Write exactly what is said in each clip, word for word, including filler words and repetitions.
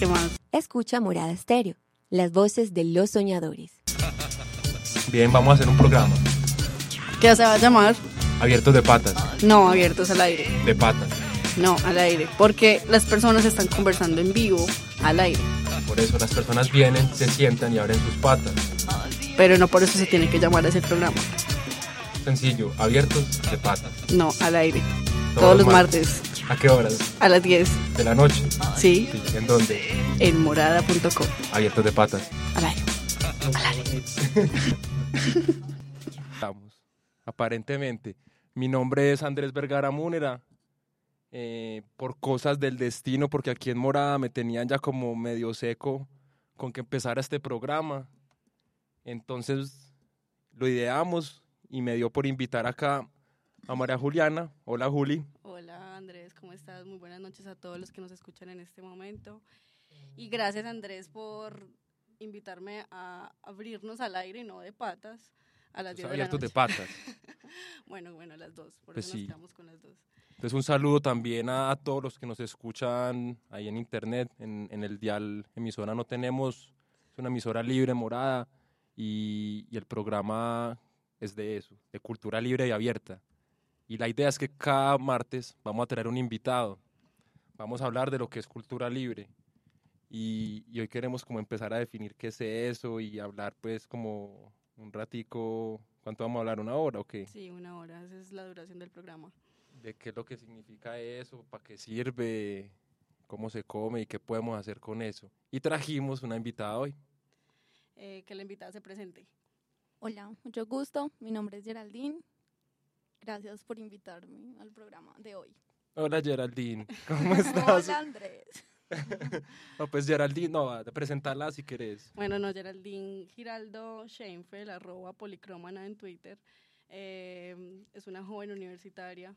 ¿Qué más? Escucha Morada Estéreo, las voces de los soñadores. Bien, vamos a hacer un programa. ¿Qué se va a llamar? Abiertos de patas. No, abiertos al aire. De patas. No, al aire. Porque las personas están conversando en vivo al aire. Por eso las personas vienen, se sientan y abren sus patas. Pero no por eso se tiene que llamar a ese programa. Sencillo, abiertos de patas. No, al aire. Todos, Todos los martes. martes. ¿A qué horas? A las diez. De la noche. Sí. Sí. ¿En dónde? En morada punto com. Abiertos de patas. Al aire. Al aire. Estamos. Aparentemente. Mi nombre es Andrés Vergara Múnera. Eh, por cosas del destino, porque aquí en Morada me tenían ya como medio seco con que empezara este programa. Entonces lo ideamos y me dio por invitar acá a María Juliana. Hola, Juli. Hola, Andrés, ¿cómo estás? Muy buenas noches a todos los que nos escuchan en este momento. Y gracias, Andrés, por invitarme a abrirnos al aire y no de patas a las diez de la noche. Abiertos de patas. Bueno, bueno, las dos, por Pues eso sí. nos quedamos con las dos. Entonces un saludo también a, a todos los que nos escuchan ahí en internet, en, en el dial emisora no tenemos, es una emisora libre, Morada, y, y el programa es de eso, de cultura libre y abierta. Y la idea es que cada martes vamos a tener un invitado, vamos a hablar de lo que es cultura libre. Y, y hoy queremos como empezar a definir qué es eso y hablar pues como un ratico, ¿cuánto vamos a hablar? ¿Una hora o qué? Sí, una hora, esa es la duración del programa. De qué es lo que significa eso, para qué sirve, cómo se come y qué podemos hacer con eso. Y trajimos una invitada hoy. Eh, que la invitada se presente. Hola, mucho gusto. Mi nombre es Geraldine. Gracias por invitarme al programa de hoy. Hola Geraldine, ¿cómo estás? Hola Andrés. No, pues Geraldine, no, a presentarla si querés. Bueno, no, Geraldine Giraldo Sheinfeld, arroba policromana en Twitter. Eh, es una joven universitaria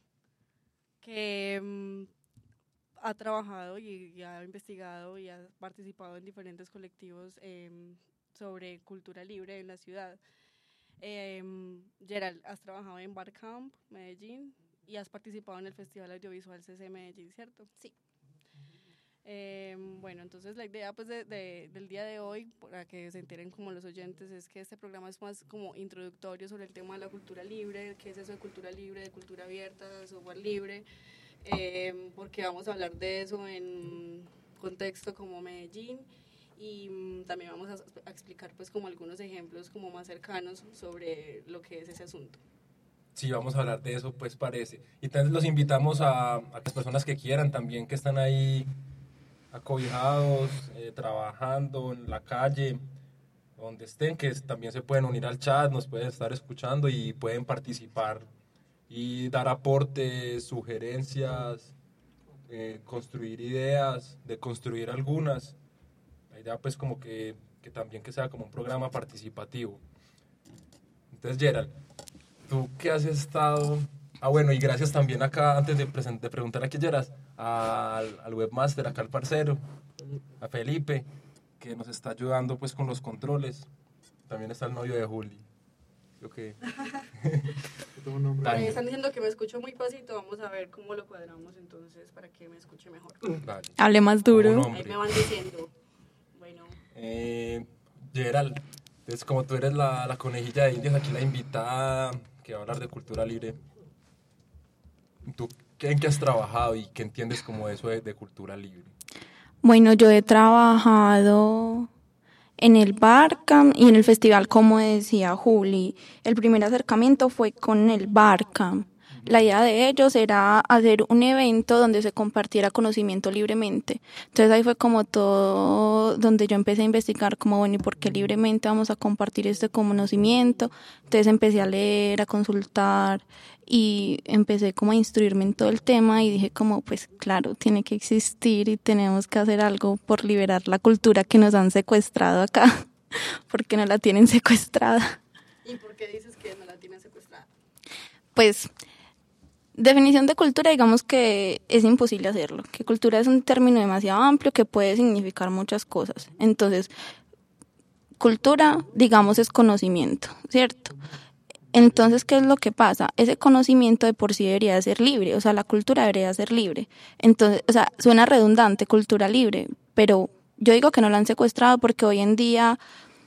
que um, ha trabajado y, y ha investigado y ha participado en diferentes colectivos eh, sobre cultura libre en la ciudad. Eh, Gerald, has trabajado en Barcamp, Medellín, y has participado en el Festival Audiovisual C C Medellín, ¿cierto? Sí. Eh, bueno, entonces la idea pues de, de, del día de hoy, para que se enteren como los oyentes, es que este programa es más como introductorio sobre el tema de la cultura libre, qué es eso de cultura libre, de cultura abierta, de software libre, eh, porque vamos a hablar de eso en contexto como Medellín y um, también vamos a, a explicar pues como algunos ejemplos como más cercanos sobre lo que es ese asunto. Sí, vamos a hablar de eso, pues parece. Y entonces los invitamos a, a las personas que quieran también, que están ahí acobijados, eh, trabajando en la calle, donde estén, que también se pueden unir al chat, nos pueden estar escuchando y pueden participar y dar aportes, sugerencias, eh, construir ideas, deconstruir algunas. La idea pues como que, que también que sea como un programa participativo. Entonces Gerald, ¿tú qué has estado? Ah, bueno, y gracias también acá, antes de, present- de preguntar a quién eras, al, al webmaster, acá al parcero, a Felipe, que nos está ayudando pues con los controles. También está el novio de Juli. ¿Yo qué? Me están diciendo que me escucho muy pasito, vamos a ver cómo lo cuadramos entonces para que me escuche mejor. Vale. Hable más duro. Ahí me van diciendo. Bueno. Eh, Gerald, entonces como tú eres la, la conejilla de indias, aquí la invitada que va a hablar de cultura libre, ¿tú en qué has trabajado y qué entiendes como eso de, de cultura libre? Bueno, yo he trabajado en el Barcamp y en el festival, como decía Juli. El primer acercamiento fue con el Barcamp. La idea de ellos era hacer un evento donde se compartiera conocimiento libremente. Entonces ahí fue como todo donde yo empecé a investigar como, bueno, ¿y por qué libremente vamos a compartir este conocimiento? Entonces empecé a leer, a consultar y empecé como a instruirme en todo el tema y dije como, pues claro, tiene que existir y tenemos que hacer algo por liberar la cultura que nos han secuestrado acá, porque no la tienen secuestrada. ¿Y por qué dices que no la tienen secuestrada? Pues definición de cultura, digamos que es imposible hacerlo, que cultura es un término demasiado amplio que puede significar muchas cosas. Entonces, cultura, digamos, es conocimiento, ¿cierto? Entonces, ¿qué es lo que pasa? Ese conocimiento de por sí debería ser libre, o sea, la cultura debería ser libre. Entonces, o sea, suena redundante, cultura libre, pero yo digo que no la han secuestrado porque hoy en día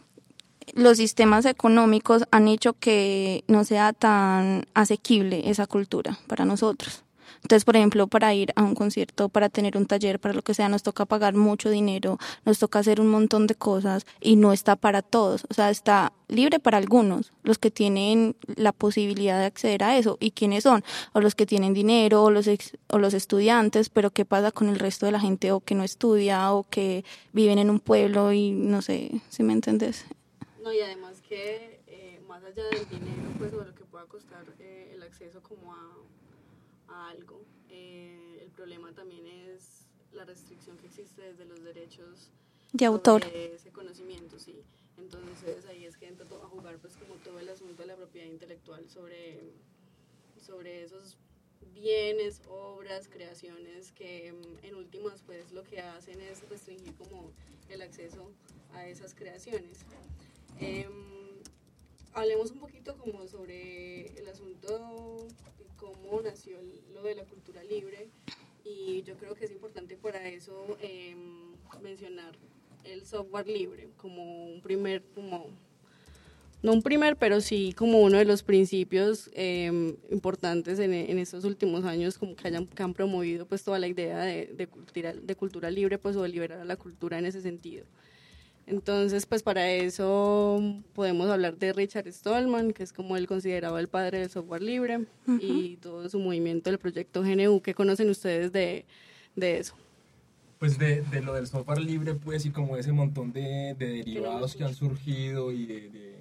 los sistemas económicos han hecho que no sea tan asequible esa cultura para nosotros. Entonces, por ejemplo, para ir a un concierto, para tener un taller, para lo que sea, nos toca pagar mucho dinero, nos toca hacer un montón de cosas y no está para todos. O sea, está libre para algunos, los que tienen la posibilidad de acceder a eso. ¿Y quiénes son? O los que tienen dinero, o los, ex, o los estudiantes, pero ¿qué pasa con el resto de la gente o que no estudia o que viven en un pueblo y no sé, ¿sí me entendés? No, y además que eh, más allá del dinero, pues, o lo que pueda costar eh, el acceso como a... a algo. Eh, el problema también es la restricción que existe desde los derechos de autor. Sobre ese conocimiento, sí. Entonces ahí es que entra a jugar pues como todo el asunto de la propiedad intelectual sobre, sobre esos bienes, obras, creaciones que en últimas pues lo que hacen es restringir como el acceso a esas creaciones. Eh, hablemos un poquito como sobre el asunto cómo nació lo de la cultura libre, y yo creo que es importante para eso eh, mencionar el software libre como un primer, como no un primer, pero sí como uno de los principios eh, importantes en, en estos últimos años, como que, hayan, que han promovido pues toda la idea de, de, cultura, de cultura libre, pues, o de liberar a la cultura en ese sentido. Entonces, pues para eso podemos hablar de Richard Stallman, que es como él considerado el padre del software libre, uh-huh. y todo su movimiento del proyecto G N U. ¿Qué conocen ustedes de, de eso? Pues de, de lo del software libre, pues, y como ese montón de, de derivados que han surgido y de, de,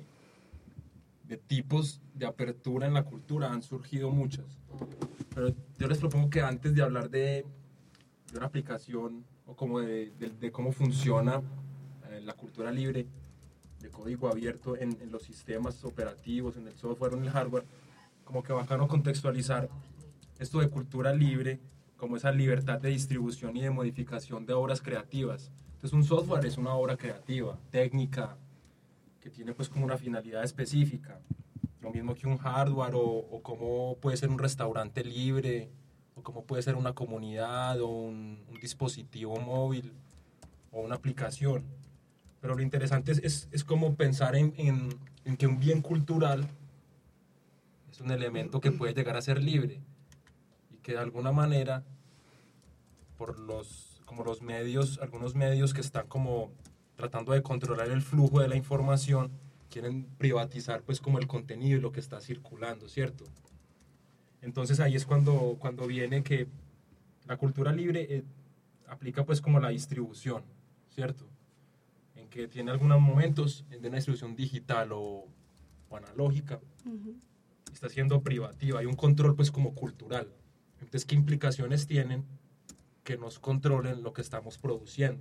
de tipos de apertura en la cultura, han surgido muchas. Pero yo les propongo que antes de hablar de, de una aplicación o como de, de, de cómo funciona la cultura libre de código abierto en, en los sistemas operativos, en el software o en el hardware, como que bacano contextualizar esto de cultura libre como esa libertad de distribución y de modificación de obras creativas. Entonces un software es una obra creativa, técnica, que tiene pues como una finalidad específica, lo mismo que un hardware o, o como puede ser un restaurante libre, o como puede ser una comunidad o un, un dispositivo móvil o una aplicación. Pero lo interesante es, es, es como pensar en, en, en que un bien cultural es un elemento que puede llegar a ser libre y que de alguna manera, por los, como los medios, algunos medios que están como tratando de controlar el flujo de la información, quieren privatizar pues como el contenido y lo que está circulando, ¿cierto? Entonces ahí es cuando, cuando viene que la cultura libre eh, aplica pues como la distribución, ¿cierto? Que tiene algunos momentos de una distribución digital o, o analógica, uh-huh. está siendo privativa, hay un control pues como cultural. Entonces, ¿qué implicaciones tienen que nos controlen lo que estamos produciendo?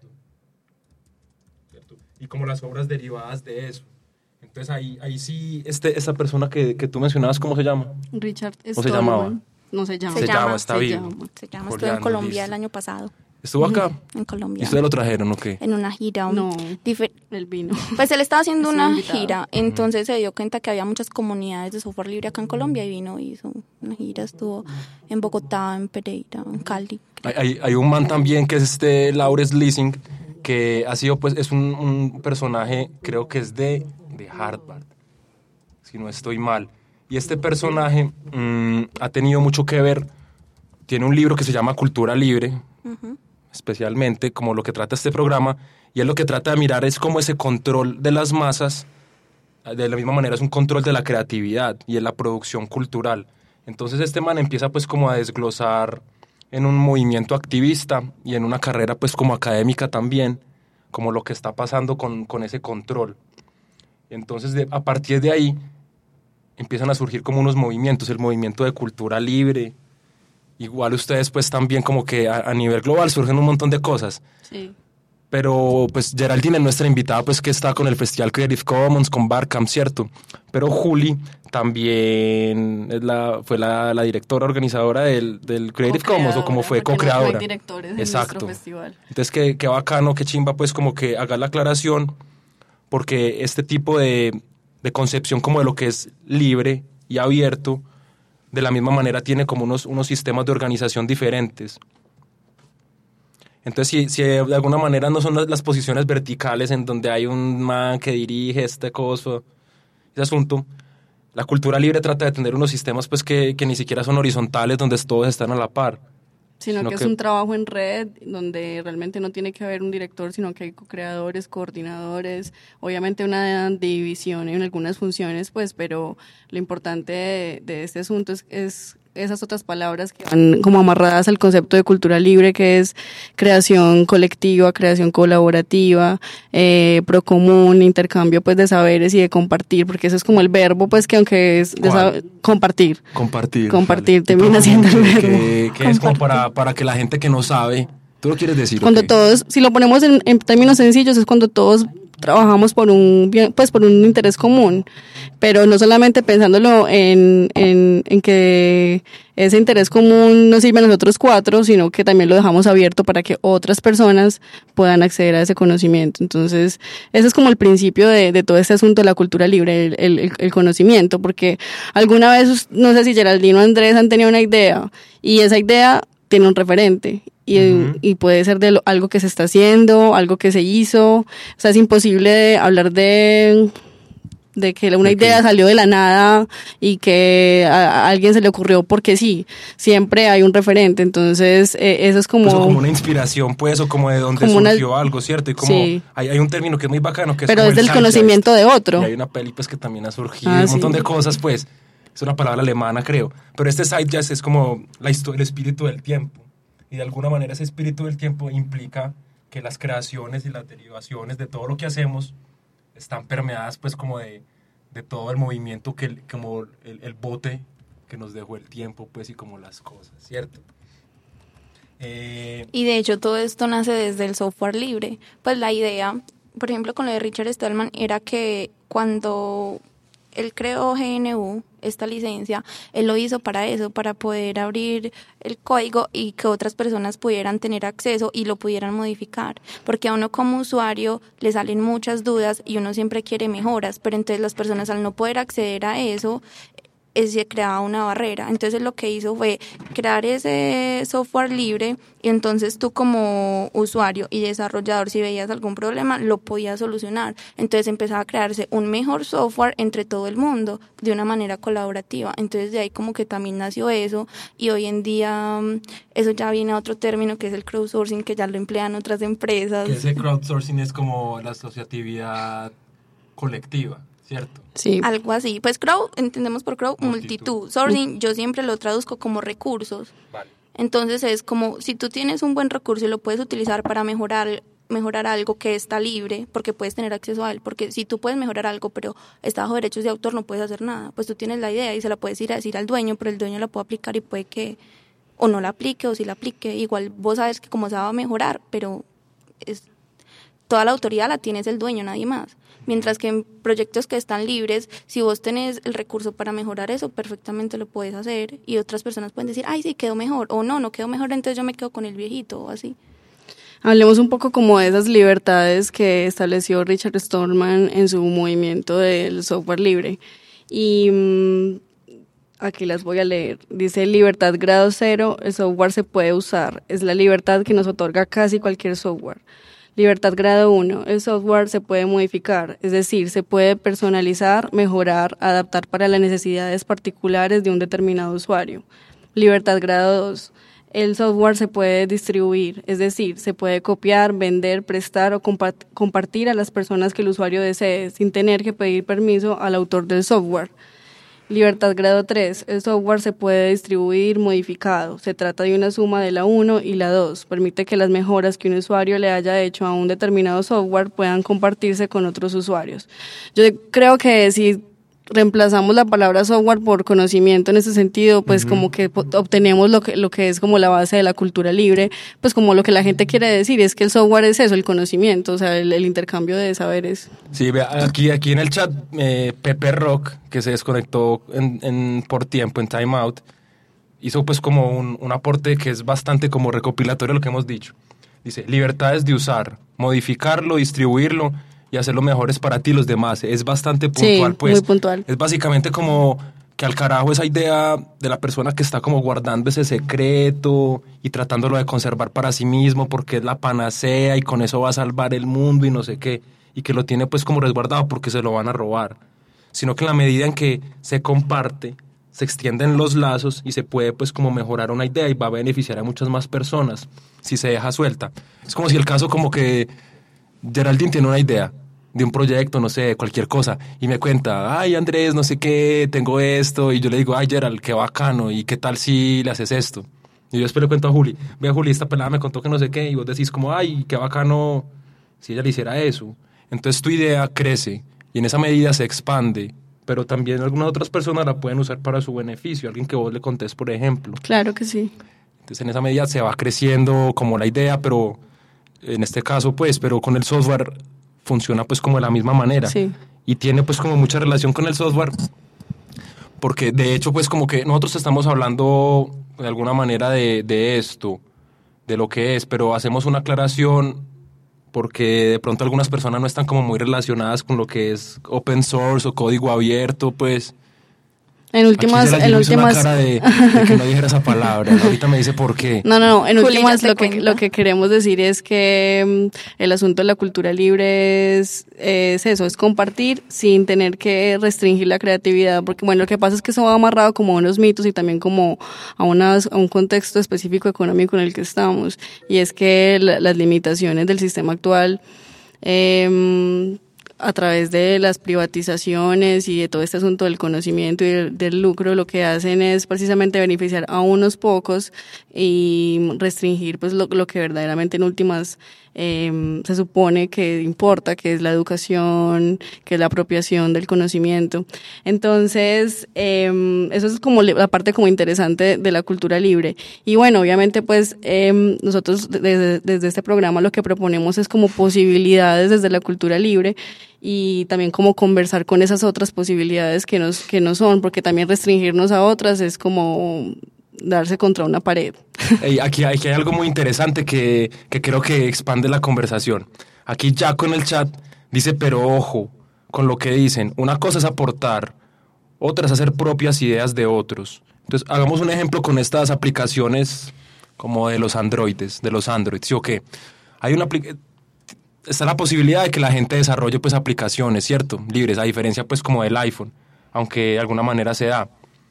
¿Cierto? Y como las obras derivadas de eso. Entonces ahí, ahí sí, este, esa persona que, que tú mencionabas, ¿cómo se llama? Richard Stallman. ¿O se llamaba? No se llama. Se, se llama, llama, está se vivo. Llama, se llama, estuvo en Colombia listo. El año pasado. ¿Estuvo acá? En Colombia. ¿Y ustedes lo trajeron o qué? En una gira. No, difer- él vino. Pues él estaba haciendo una invitado. gira, entonces uh-huh. se dio cuenta que había muchas comunidades de software libre acá en Colombia y vino y hizo una gira, estuvo en Bogotá, en Pereira, en Cali. Hay, hay, hay un man también que es este Lawrence Lessig, que ha sido pues, es un, un personaje, creo que es de, de Harvard, si no estoy mal. Y este personaje mmm, ha tenido mucho que ver, tiene un libro que se llama Cultura Libre, uh-huh. especialmente como lo que trata este programa, y él lo que trata de mirar es como ese control de las masas, de la misma manera es un control de la creatividad y de la producción cultural. Entonces este man empieza pues como a desglosar en un movimiento activista y en una carrera pues como académica también, como lo que está pasando con, con ese control. Entonces de, a partir de ahí empiezan a surgir como unos movimientos, el movimiento de cultura libre. Igual ustedes pues también como que a, a nivel global surgen un montón de cosas. Sí. Pero pues Geraldine es nuestra invitada pues que está con el Festival Creative Commons, con Barcamp, ¿cierto? Pero Juli también es la, fue la, la directora organizadora del, del Creative Commons, o como fue co-creadora. No hay directores en Exacto. nuestro festival. Entonces qué, qué bacano, qué chimba pues como que haga la aclaración, porque este tipo de, de concepción como de lo que es libre y abierto, de la misma manera tiene como unos, unos sistemas de organización diferentes. Entonces, si, si de alguna manera no son las, las posiciones verticales en donde hay un man que dirige este coso, ese asunto, la cultura libre trata de tener unos sistemas pues que, que ni siquiera son horizontales, donde todos están a la par. Sino, Sino que, que- es un trabajo en red donde realmente no tiene que haber un director, sino que hay co-creadores, coordinadores, obviamente una división en algunas funciones, pues, pero lo importante de, de este asunto es, es esas otras palabras que van como amarradas al concepto de cultura libre, que es creación colectiva, creación colaborativa, eh, procomún, intercambio pues de saberes y de compartir, porque eso es como el verbo, pues que aunque es de ¿Cuál? sab- compartir. Compartir. Compartir, vale. termina siendo el Que- verbo. Que, que es como para, para que la gente que no sabe, ¿tú lo quieres decir? Cuando ok? todos, si lo ponemos en, en términos sencillos, es cuando todos trabajamos por un bien, pues por un interés común, pero no solamente pensándolo en, en, en que ese interés común nos sirve a nosotros cuatro, sino que también lo dejamos abierto para que otras personas puedan acceder a ese conocimiento. Entonces, ese es como el principio de, de todo este asunto de la cultura libre, el, el, el conocimiento, porque alguna vez, no sé si Geraldine o Andrés han tenido una idea, y esa idea tiene un referente. Y, Ujú. y puede ser de lo- algo que se está haciendo, algo que se hizo. O sea, es imposible hablar de, de que una ¿De idea qué? salió de la nada y que a, a alguien se le ocurrió porque sí. Siempre hay un referente. Entonces, eh, eso es como... Pues, o como una inspiración, pues, o como de donde Como una- surgió algo, ¿cierto? Y como Sí. hay, hay un término que es muy bacano, que es pero como es el del Zeitgeist. conocimiento de otro. Y hay una peli, pues, que también ha surgido, Ah, un montón sí. de cosas, pues. Es una palabra alemana, creo. Pero este Zeitgeist es como la histo- el espíritu del tiempo. Y de alguna manera ese espíritu del tiempo implica que las creaciones y las derivaciones de todo lo que hacemos están permeadas, pues, como de, de todo el movimiento, que el- como el, el bote que nos dejó el tiempo, pues, y como las cosas, ¿cierto? Eh, Y de hecho todo esto nace desde el software libre. Pues la idea, por ejemplo, con lo de Richard Stallman, era que cuando él creó G N U, esta licencia, él lo hizo para eso, para poder abrir el código y que otras personas pudieran tener acceso y lo pudieran modificar. Porque a uno como usuario le salen muchas dudas y uno siempre quiere mejoras, pero entonces las personas al no poder acceder a eso, eh, se creaba una barrera. Entonces lo que hizo fue crear ese software libre y entonces tú como usuario y desarrollador, si veías algún problema, lo podías solucionar. Entonces empezaba a crearse un mejor software entre todo el mundo de una manera colaborativa. Entonces de ahí como que también nació eso y hoy en día mm, eso ya viene a otro término que es el crowdsourcing, que ya lo emplean otras empresas. que ese crowdsourcing es como la asociatividad colectiva, ¿cierto? Sí. Algo así. Pues crowd, entendemos por crowd, Multitud. multitud. Sourcing, yo siempre lo traduzco como recursos. Vale. Entonces es como si tú tienes un buen recurso y lo puedes utilizar para mejorar mejorar algo que está libre, porque puedes tener acceso a él, porque si tú puedes mejorar algo pero está bajo derechos de autor no puedes hacer nada, pues tú tienes la idea y se la puedes ir a decir al dueño, pero el dueño la puede aplicar y puede que o no la aplique o si la aplique, igual vos sabes que como se va a mejorar, pero es toda la autoridad la tienes el dueño, nadie más. Mientras que en proyectos que están libres, si vos tenés el recurso para mejorar eso, perfectamente lo puedes hacer y otras personas pueden decir, ay, sí, quedó mejor, o no, no quedó mejor, entonces yo me quedo con el viejito, o así. Hablemos un poco como de esas libertades que estableció Richard Stallman en su movimiento del software libre. Y mm, aquí las voy a leer. Dice, libertad grado cero, el software se puede usar. Es la libertad que nos otorga casi cualquier software. Libertad grado uno, el software se puede modificar, es decir, se puede personalizar, mejorar, adaptar para las necesidades particulares de un determinado usuario. Libertad grado dos, el software se puede distribuir, es decir, se puede copiar, vender, prestar o compa- compartir a las personas que el usuario desee, sin tener que pedir permiso al autor del software. Libertad grado tres. El software se puede distribuir modificado. Se trata de una suma de la uno y la dos. Permite que las mejoras que un usuario le haya hecho a un determinado software puedan compartirse con otros usuarios. Yo creo que si reemplazamos la palabra software por conocimiento en ese sentido, pues uh-huh. como que obtenemos lo que, lo que es como la base de la cultura libre, pues como lo que la gente quiere decir es que el software es eso, el conocimiento, o sea, el, el intercambio de saberes. Sí, aquí, aquí en el chat, eh, Pepe Rock, que se desconectó en, en, por tiempo, en Time Out, hizo pues como un, un aporte que es bastante como recopilatorio de lo que hemos dicho. Dice, libertades de usar, modificarlo, distribuirlo, y hacerlo mejores para ti y los demás. Es bastante puntual, sí, pues. muy puntual. Es básicamente como que al carajo esa idea de la persona que está como guardando ese secreto y tratándolo de conservar para sí mismo porque es la panacea y con eso va a salvar el mundo y no sé qué, y que lo tiene pues como resguardado porque se lo van a robar, sino que en la medida en que se comparte, se extienden los lazos y se puede pues como mejorar una idea y va a beneficiar a muchas más personas si se deja suelta. Es como si el caso como que Geraldine tiene una idea de un proyecto, no sé, cualquier cosa, y me cuenta, ay Andrés, no sé qué, tengo esto, y yo le digo, ay Gerald, qué bacano, y qué tal si le haces esto. Y yo después le cuento a Juli, ve Juli, esta pelada me contó que no sé qué, y vos decís como, ay, qué bacano si ella le hiciera eso. Entonces tu idea crece, y en esa medida se expande, pero también algunas otras personas la pueden usar para su beneficio, alguien que vos le contés, por ejemplo. Claro que sí. Entonces en esa medida se va creciendo como la idea, pero en este caso pues, pero con el software funciona pues como de la misma manera. Sí. Y tiene pues como mucha relación con el software, porque de hecho pues como que nosotros estamos hablando de alguna manera de, de esto, de lo que es, pero hacemos una aclaración porque de pronto algunas personas no están como muy relacionadas con lo que es open source o código abierto, pues. En últimas, Aquí en me hizo últimas... una cara de, de que no dijera esa palabra. Ahorita me dice por qué. No, no, no. En Juli, últimas ya lo te que, cuenta. lo que queremos decir es que mm, el asunto de la cultura libre es, es eso, es compartir sin tener que restringir la creatividad. Porque bueno, lo que pasa es que eso va amarrado como a unos mitos y también como a, unas, a un contexto específico económico en el que estamos. Y es que la, las limitaciones del sistema actual... Eh, a través de las privatizaciones y de todo este asunto del conocimiento y del, del lucro, lo que hacen es precisamente beneficiar a unos pocos y restringir pues lo, lo que verdaderamente en últimas eh, se supone que importa, que es la educación, que es la apropiación del conocimiento. Entonces, eh, eso es como la parte como interesante de la cultura libre. Y bueno, obviamente pues eh, nosotros desde, desde este programa lo que proponemos es como posibilidades desde la cultura libre y también como conversar con esas otras posibilidades que, nos, que no son, porque también restringirnos a otras es como darse contra una pared. Hey, aquí, aquí hay algo muy interesante que, que creo que expande la conversación. Aquí Jaco en el chat dice, pero ojo con lo que dicen. Una cosa es aportar, otra es hacer propias ideas de otros. Entonces, hagamos un ejemplo con estas aplicaciones como de los androides, de los androids, ¿sí o qué? Hay una aplicación... Está la posibilidad de que la gente desarrolle pues aplicaciones, ¿cierto? Libres, a diferencia pues como del iPhone, aunque de alguna manera se da.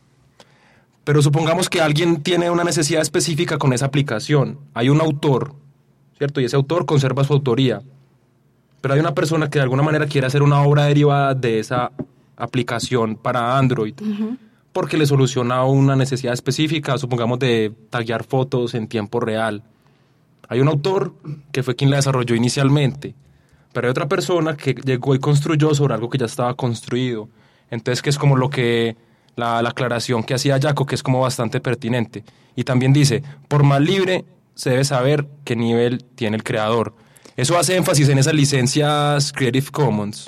Pero supongamos que alguien tiene una necesidad específica con esa aplicación. Hay un autor, ¿cierto? Y ese autor conserva su autoría. Pero hay una persona que de alguna manera quiere hacer una obra derivada de esa aplicación para Android, uh-huh. porque le soluciona una necesidad específica, supongamos de taguear fotos en tiempo real. Hay un autor que fue quien la desarrolló inicialmente, pero hay otra persona que llegó y construyó sobre algo que ya estaba construido. Entonces, que es como lo que la, la aclaración que hacía Jaco, que es como bastante pertinente. Y también dice, por más libre se debe saber qué nivel tiene el creador. Eso hace énfasis en esas licencias Creative Commons.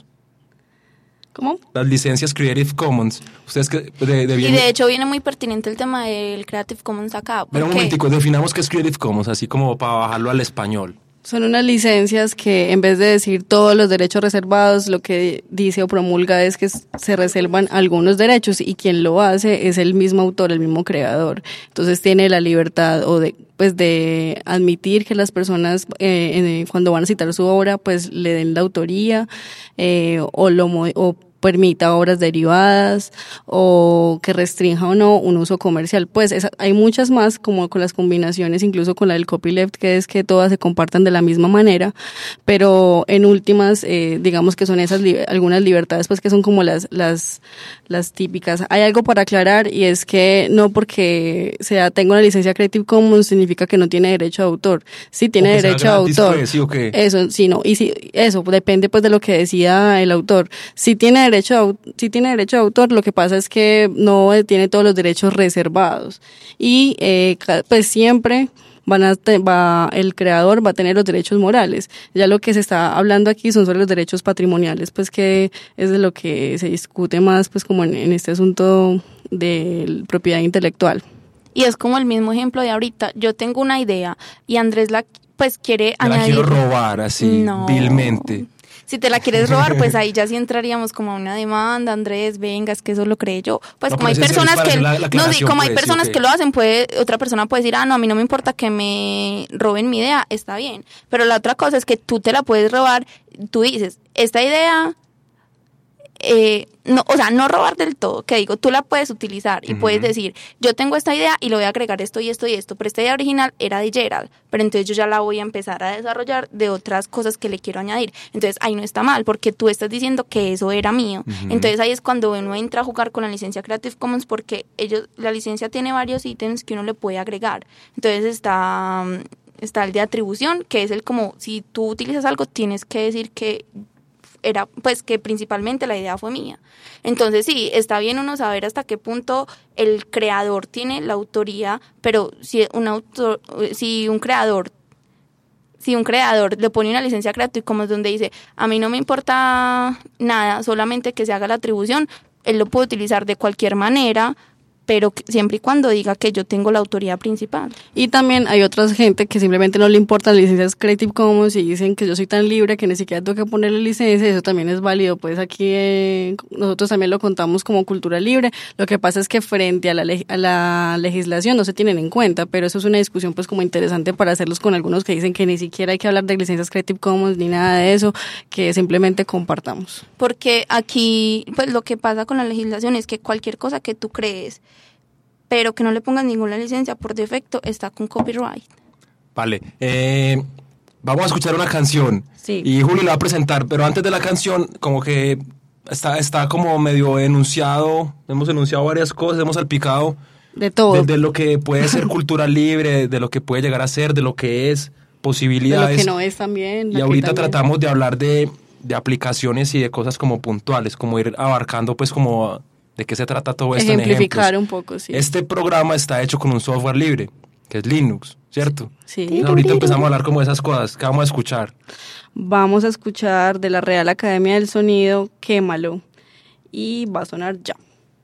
¿Cómo? Las licencias Creative Commons. Ustedes que de, de bien... Y de hecho viene muy pertinente el tema del Creative Commons acá. Pero un momentico, definamos qué es Creative Commons, así como para bajarlo al español. Son unas licencias que en vez de decir todos los derechos reservados, lo que dice o promulga es que se reservan algunos derechos y quien lo hace es el mismo autor, el mismo creador. Entonces tiene la libertad o de pues de admitir que las personas eh, cuando van a citar su obra pues le den la autoría eh, o lo o permita obras derivadas o que restrinja o no un uso comercial. Pues esa, hay muchas más como con las combinaciones, incluso con la del copyleft, que es que todas se compartan de la misma manera, pero en últimas eh, digamos que son esas li- algunas libertades pues que son como las, las, las típicas. Hay algo para aclarar y es que no porque sea tengo una licencia Creative Commons significa que no tiene derecho de autor. Sí tiene derecho de autor. Pues, ¿sí o qué? Eso, sí, no, y si, eso depende pues de lo que decida el autor. Si tiene derecho de, si tiene derecho de autor, lo que pasa es que no tiene todos los derechos reservados y eh, pues siempre van a te, va el creador va a tener los derechos morales. Ya lo que se está hablando aquí son sobre los derechos patrimoniales, pues que es de lo que se discute más pues como en, en este asunto de propiedad intelectual. Y es como el mismo ejemplo de ahorita. Yo tengo una idea y Andrés la pues quiere Yo añadir. la quiero robar así, no. vilmente. Si te la quieres robar, pues ahí ya sí entraríamos como a una demanda, Andrés, venga, es que eso lo creé yo. Pues no, como hay ese- ese personas es para que, hacer la- la no, sí, como hay aclaración, personas pues, sí, que ok. lo hacen, puede, otra persona puede decir, ah, no, a mí no me importa que me roben mi idea, está bien. Pero la otra cosa es que tú te la puedes robar, tú dices, esta idea... Eh, no, o sea, no robar del todo, que digo, tú la puedes utilizar y Ujú. puedes decir, yo tengo esta idea y le voy a agregar esto y esto y esto, pero esta idea original era de Gerald, pero entonces yo ya la voy a empezar a desarrollar de otras cosas que le quiero añadir. Entonces ahí no está mal, porque tú estás diciendo que eso era mío. Ujú. Entonces ahí es cuando uno entra a jugar con la licencia Creative Commons, porque ellos, la licencia tiene varios ítems que uno le puede agregar. Entonces está, está el de atribución, que es el como, si tú utilizas algo, tienes que decir que era, pues que principalmente la idea fue mía. Entonces sí, está bien uno saber hasta qué punto el creador tiene la autoría, pero si un autor, si un creador si un creador le pone una licencia Creative Commons donde dice, a mí no me importa nada, solamente que se haga la atribución, él lo puede utilizar de cualquier manera, pero que- siempre y cuando diga que yo tengo la autoría principal. Y también hay otra gente que simplemente no le importan las licencias Creative Commons y dicen que yo soy tan libre que ni siquiera tengo que ponerle licencia, y eso también es válido. Pues aquí eh, nosotros también lo contamos como cultura libre. Lo que pasa es que frente a la, leg- a la legislación no se tienen en cuenta, pero eso es una discusión pues como interesante para hacerlos con algunos que dicen que ni siquiera hay que hablar de licencias Creative Commons ni nada de eso, que simplemente compartamos. Porque aquí, pues lo que pasa con la legislación es que cualquier cosa que tú crees, pero que no le pongas ninguna licencia, por defecto está con copyright. Vale, eh, vamos a escuchar una canción. Sí. Y Juli la va a presentar, pero antes de la canción, como que está, está como medio enunciado, hemos enunciado varias cosas, hemos salpicado De todo. de, de lo que puede ser cultura libre, de lo que puede llegar a ser, de lo que es, De lo posibilidades. que no es también. Y aquí ahorita también. tratamos de hablar de, de aplicaciones y de cosas como puntuales, como ir abarcando pues como de qué se trata todo esto en Ejemplificar ejemplos. un poco, sí. Este programa está hecho con un software libre, que es Linux, ¿cierto? Sí. Entonces, ahorita empezamos a hablar como de esas cosas que vamos a escuchar. Vamos a escuchar de la Real Academia del Sonido, Quémalo. Y va a sonar ya.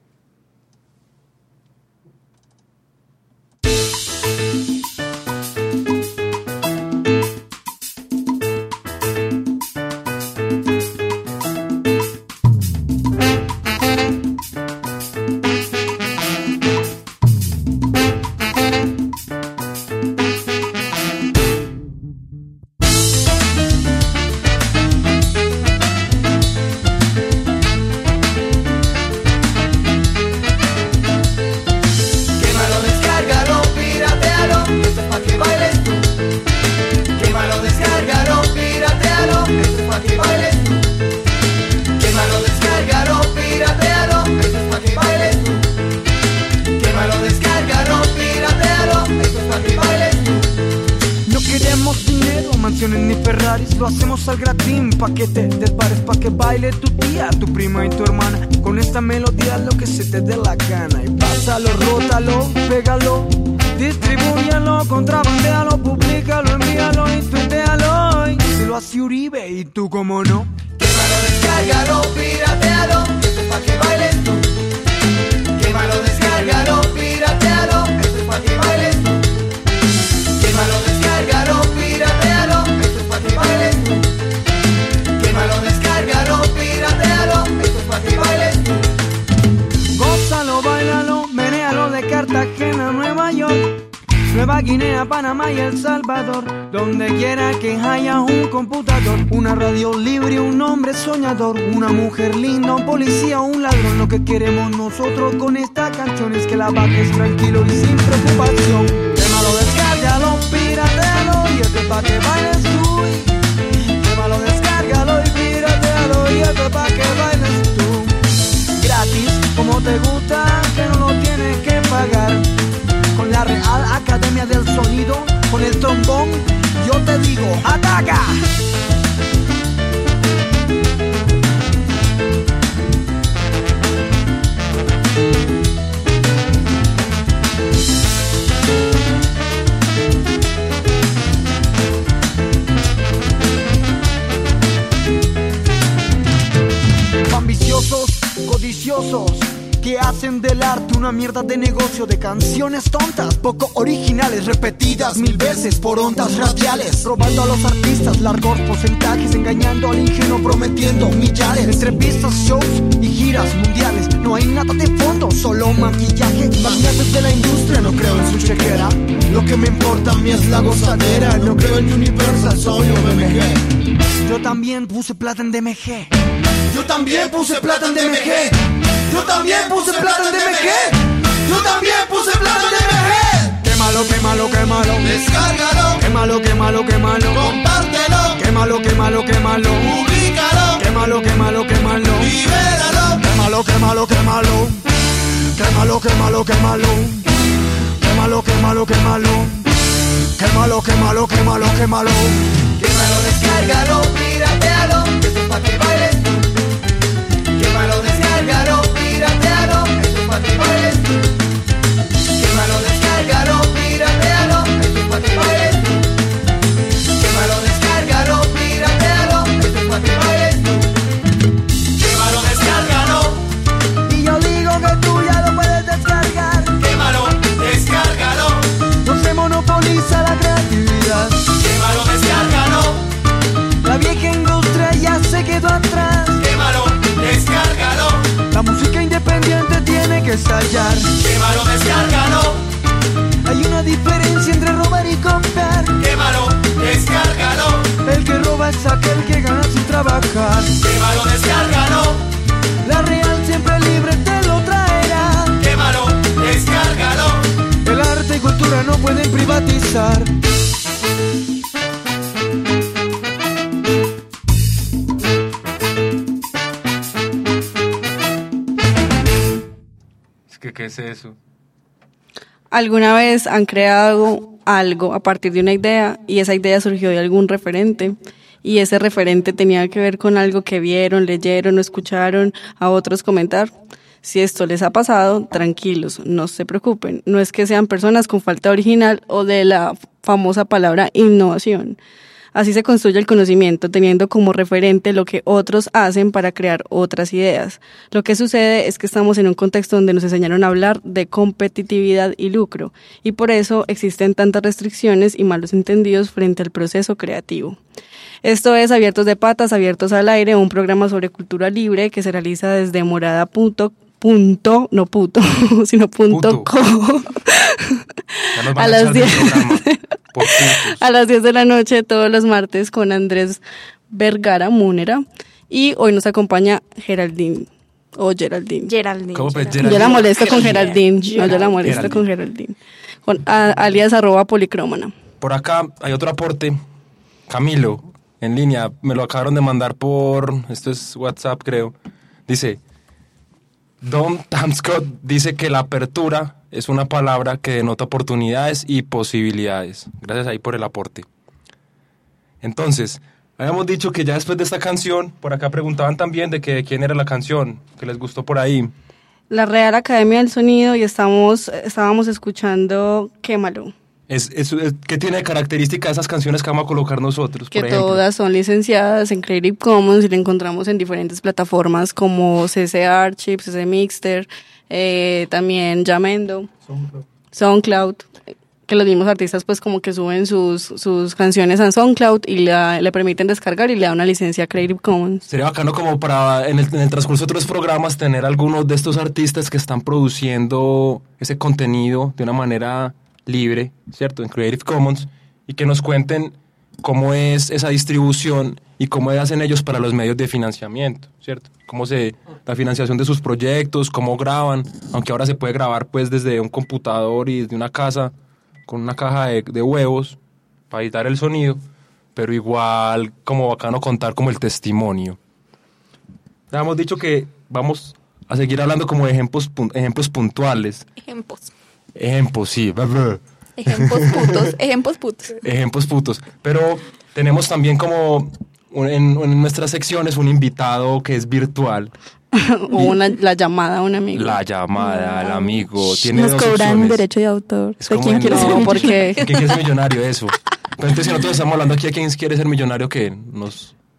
Quémalo, descárgalo, piratealo, esto es pa' que bailes tú. Quémalo, descárgalo, piratealo, esto es pa' que bailes tú. Quémalo, descárgalo, piratealo, esto es pa' que bailes tú. Quémalo, descárgalo, piratealo, esto es pa' que bailes tú. No queremos dinero, mansiones ni Ferraris, lo hacemos al gratín, pa' que te desbares, pa' que baile tu tía, tu prima y tu hermana. Con esta melodía lo que se te dé la gana. Y pásalo, rótalo, pégalo, distribúyalo, contrabandealo, publícalo, envíalo y tuitealo. Y si lo hace Uribe y tú como no. Quémalo, descárgalo, piratealo, esto es pa' que bailes tú. Quémalo, descárgalo, piratealo, esto es pa' que bailes tú. Quémalo, descárgalo, piratealo, esto es pa' que bailes tú. Quémalo, descárgalo, piratealo, esto es pa' que bailes tú. Gózalo, bailalo, menéalo de Cartagena a Nueva York, Nueva Guinea, Panamá y El Salvador. Donde quiera que haya un computador, una radio libre, un hombre soñador, una mujer linda, un policía, un ladrón. Lo que queremos nosotros con esta canción es que la bajes tranquilo y sin preocupación. Quémalo, descárgalo, piratealo y esto es pa' que bailes tú. Quémalo, descárgalo y piratealo y esto es pa' que bailes tú. Gratis, como te gusta, que no lo tienes que pagar. Con la Real Academia del Sonido, con el trombón, yo te digo, ¡ataca! Ambiciosos, codiciosos, que hacen del arte una mierda de negocio, de canciones tontas, poco originales, repetidas mil veces por ondas radiales, robando a los artistas largos porcentajes, engañando al ingenuo prometiendo millares. Entre pistas, shows y giras mundiales, no hay nada de fondo, solo maquillaje. Magnates de la industria, no creo en su chequera. Lo que me importa a mí es la gozadera. No creo en Universal, soy un M G. Yo también puse plata en D M G. Yo también puse plata en D M G. Yo también puse plata en D M G. Yo también puse plata en D M G. Qué malo, qué malo, qué malo. Descárgalo. Qué malo, qué malo, qué malo. Compártelo. Qué malo, qué malo, qué malo. Publícalo. Qué malo, qué malo, qué malo. Libéralo. Qué malo, qué malo, qué malo. Qué malo, qué malo, qué malo. Qué malo, qué malo, qué malo. Qué malo, qué malo, qué malo, qué malo. Qué malo, descárgalo, piratealo, esto es pa' que bailes tú. Qué malo, descárgalo, piratealo, esto es pa' que bailes tú. Qué malo, descárgalo, piratealo, esto es pa' que bailes tú. Qué malo, descárgalo, piratealo, esto es pa' que bailes tú. Qué malo, descárgalo. Y yo digo que tú ya lo puedes descargar. Qué malo, descárgalo. No se monopoliza la creatividad. Qué malo, descárgalo. La vieja industria ya se quedó atrás. Qué malo, descárgalo. La música independiente tiene que estallar. Qué malo, descárgalo. Hay una diferencia entre robar y comprar. Qué malo, descárgalo. El que roba es aquel que gana sin trabajar. Qué malo, descárgalo. La real siempre libre te lo traerá. Qué malo, descárgalo. El arte y cultura no pueden privatizar. Es que, ¿qué es eso? ¿Alguna vez han creado algo a partir de una idea y esa idea surgió de algún referente? Y ese referente tenía que ver con algo que vieron, leyeron o escucharon a otros comentar. Si esto les ha pasado, tranquilos, no se preocupen. No es que sean personas con falta original o de la famosa palabra innovación. Así se construye el conocimiento, teniendo como referente lo que otros hacen para crear otras ideas. Lo que sucede es que estamos en un contexto donde nos enseñaron a hablar de competitividad y lucro, y por eso existen tantas restricciones y malos entendidos frente al proceso creativo. Esto es Abiertos de Patas, Abiertos al Aire, un programa sobre cultura libre que se realiza desde morada punto punto, no puto, sino punto co. A las diez a las diez de la noche todos los martes con Andrés Vergara Múnera, y hoy nos acompaña Geraldine o Geraldine. Geraldine. ¿Cómo pues, Yo la molesto con Geraldine, no, yo la molesto con Geraldine. Con a, alias arroba policrómana. Por acá hay otro aporte. Camilo, en línea, me lo acabaron de mandar por, esto es WhatsApp creo. Dice, Don Tamscott dice que la apertura es una palabra que denota oportunidades y posibilidades. Gracias ahí por el aporte. Entonces, habíamos dicho que ya después de esta canción, por acá preguntaban también de que de quién era la canción, que les gustó por ahí. La Real Academia del Sonido, y estamos, estábamos escuchando Quémalo. Es, es, es, ¿Qué tiene de característica esas canciones que vamos a colocar nosotros, Que por ejemplo? todas son licenciadas en Creative Commons y la encontramos en diferentes plataformas como C C Archive, C C Mixter, eh, también Jamendo, SoundCloud. SoundCloud, que los mismos artistas pues como que suben sus, sus canciones a SoundCloud y la, le permiten descargar y le da una licencia Creative Commons. Sería bacano como para en el, en el transcurso de otros programas tener algunos de estos artistas que están produciendo ese contenido de una manera libre, ¿cierto? En Creative Commons, y que nos cuenten cómo es esa distribución y cómo hacen ellos para los medios de financiamiento, ¿cierto? Cómo se la financiación de sus proyectos, cómo graban, aunque ahora se puede grabar pues desde un computador y desde una casa con una caja de, de huevos para editar el sonido, pero igual como bacano contar como el testimonio. Ya hemos dicho que vamos a seguir hablando como de ejemplos, ejemplos puntuales. Ejemplos. Ejemplos, sí. Ejemplos putos. Ejemplos putos. Ejemplos putos. Pero tenemos también como en, en nuestras secciones un invitado que es virtual. O una, la llamada a un amigo. La llamada al amigo. Tiene Nos dos cobran opciones. derecho de autor. Es ¿De como quién en- quiere ser No, millonario? porque ¿Quién quiere ser millonario? Eso. Pero entonces si nosotros estamos hablando aquí de quién quiere ser millonario, ¿qué? Nos...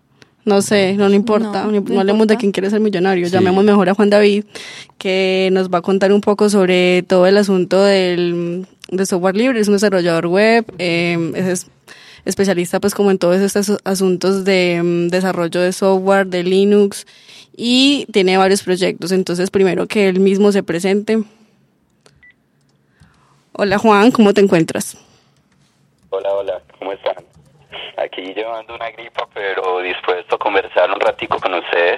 No sé, no le importa, No, no, no hablemos de importa. quién quiere ser millonario. Sí. Llamemos mejor a Juan David, que nos va a contar un poco sobre todo el asunto del de software libre. Es un desarrollador web, eh, es especialista pues como en todos estos asuntos de um, desarrollo de software, de Linux, y tiene varios proyectos. Entonces, primero que él mismo se presente. Hola Juan, ¿cómo te encuentras? Hola, hola, ¿cómo están? Aquí llevando una gripa, pero dispuesto a conversar un ratico con ustedes.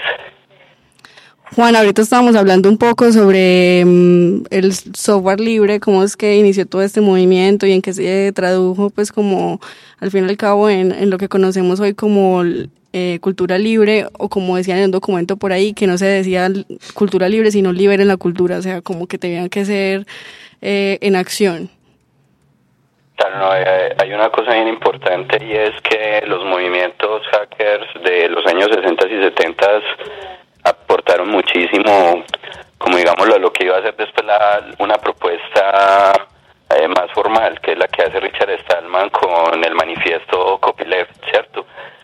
Juan, ahorita estábamos hablando un poco sobre um, el software libre, cómo es que inició todo este movimiento y en qué se tradujo, pues como al fin y al cabo en, en lo que conocemos hoy como eh, cultura libre, o como decían en un documento por ahí, que no se decía cultura libre, sino liberen la cultura, o sea, como que tenían que ser eh, en acción. Claro, no, hay, hay una cosa bien importante, y es que los movimientos hackers de los años sesenta y setenta aportaron muchísimo, como digámoslo, a lo que iba a ser después la, una propuesta eh, más formal, que es la que hace Richard Stallman con el manifiesto Copyleft, ¿cierto?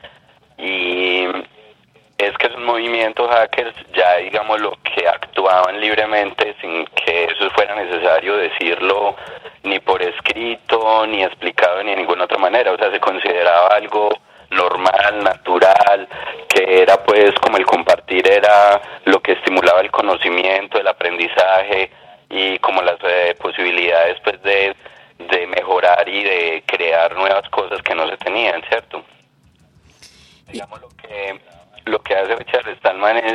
Y es que esos movimientos hackers ya, digámoslo, que actuaban libremente sin que eso fuera necesario decirlo ni por escrito, ni explicado, ni de ninguna otra manera. O sea, se consideraba algo normal, natural, que era pues como el compartir era lo que estimulaba el conocimiento, el aprendizaje y como las eh, posibilidades pues de, de mejorar y de crear nuevas cosas que no se tenían, ¿cierto? Digamos lo que lo que hace Richard Stallman es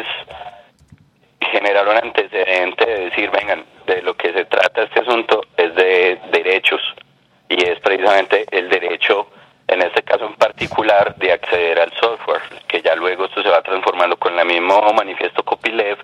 generar un antecedente de decir, vengan, de lo que se trata este asunto es de derechos, y es precisamente el derecho, en este caso en particular, de acceder al software, que ya luego esto se va transformando con el mismo manifiesto Copyleft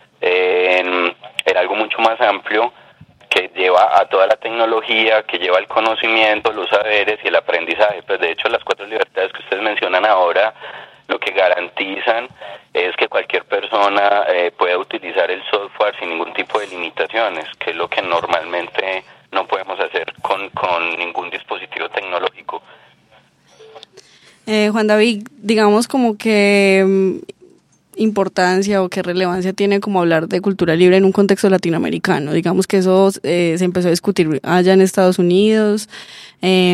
en, en algo mucho más amplio, que lleva a toda la tecnología, que lleva el conocimiento, los saberes y el aprendizaje. Pues de hecho las cuatro libertades que ustedes mencionan ahora, lo que garantizan es que cualquier persona eh, pueda utilizar el software sin ningún tipo de limitaciones, que es lo que normalmente no podemos hacer con, con ningún dispositivo tecnológico. Eh, Juan David, digamos como que um, importancia o qué relevancia tiene como hablar de cultura libre en un contexto latinoamericano. Digamos que eso eh, se empezó a discutir allá en Estados Unidos, eh,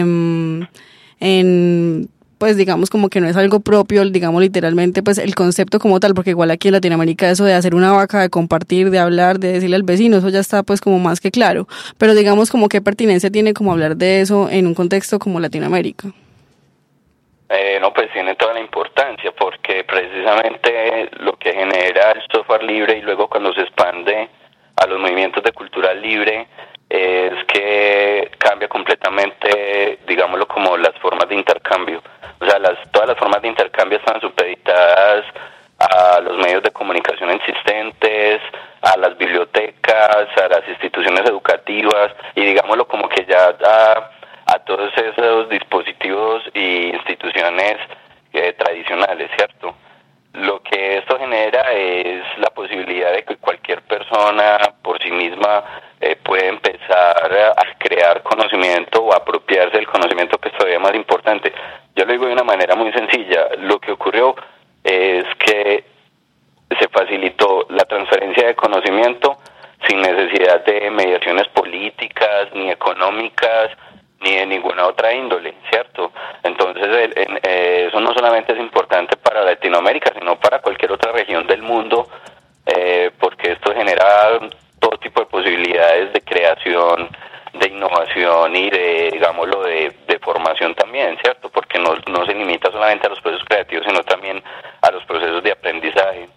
en... pues digamos como que no es algo propio, digamos literalmente pues el concepto como tal, porque igual aquí en Latinoamérica eso de hacer una vaca, de compartir, de hablar, de decirle al vecino, eso ya está pues como más que claro, pero digamos como qué pertinencia tiene como hablar de eso en un contexto como Latinoamérica. Eh, no, pues tiene toda la importancia, porque precisamente lo que genera el software libre y luego cuando se expande a los movimientos de cultura libre es que cambia completamente, digámoslo, como las formas de intercambio. O sea, las, todas las formas de intercambio están supeditadas a los medios de comunicación existentes, a las bibliotecas, a las instituciones educativas y digámoslo como que ya a, a todos esos dispositivos e instituciones eh, tradicionales, ¿cierto? Lo que esto genera es la posibilidad de que cualquier persona por sí misma eh, puede empezar a crear conocimiento o apropiarse del conocimiento, que es todavía más importante. Yo lo digo de una manera muy sencilla. Lo que ocurrió es que se facilitó la transferencia de conocimiento sin necesidad de mediaciones políticas, ni económicas, ni de ninguna otra índole, ¿cierto? Entonces, el, en, eh, eso no solamente es importante para Latinoamérica, sino para cualquier otra región del mundo, eh, porque esto genera todo tipo de posibilidades de creación, de innovación y de, digámoslo, de, de formación también, ¿cierto? Porque no, no se limita solamente a los procesos creativos, sino también a los procesos de aprendizaje.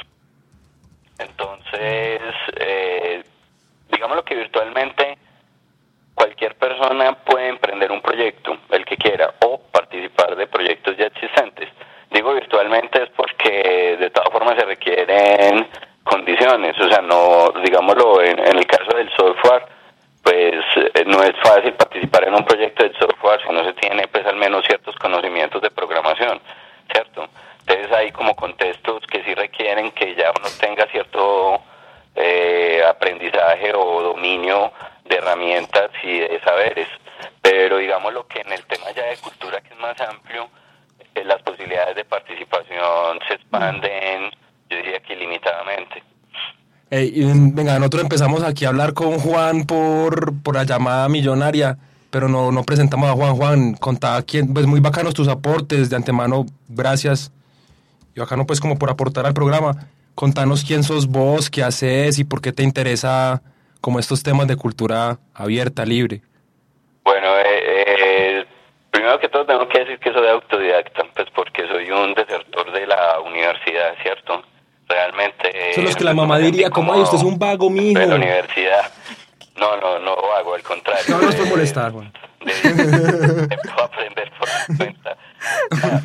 Entonces, eh, digámoslo que virtualmente cualquier persona puede emprender un proyecto, el que quiera, o participar de proyectos ya existentes. Digo virtualmente es porque de todas formas se requieren condiciones, o sea, no, digámoslo, en, en el caso del software, pues eh, no es fácil participar en un proyecto de software si no se tiene pues al menos ciertos conocimientos de programación, ¿cierto? Entonces hay como contextos que sí requieren que ya uno tenga cierto eh, aprendizaje o dominio de herramientas y de saberes, pero digamos lo que en el tema ya de cultura, que es más amplio, eh, las posibilidades de participación se expanden, yo diría que ilimitadamente. Hey, y, venga, nosotros empezamos aquí a hablar con Juan por, por la llamada millonaria, pero no, no presentamos a Juan. Juan, contaba quién, pues muy bacanos tus aportes, de antemano, gracias. Y bacano pues como por aportar al programa. Contanos quién sos vos, qué haces y por qué te interesa como estos temas de cultura abierta, libre. Bueno, eh, eh, primero que todo tengo que decir que soy autodidacta, pues porque soy un desertor de la universidad, ¿cierto? Realmente... Son los que la mamá diría, como, ay, usted es un vago, mijo. De la universidad. No, no, no hago, al contrario. No, no es por molestar, Juan. De, de, de aprender por mi cuenta. Ah,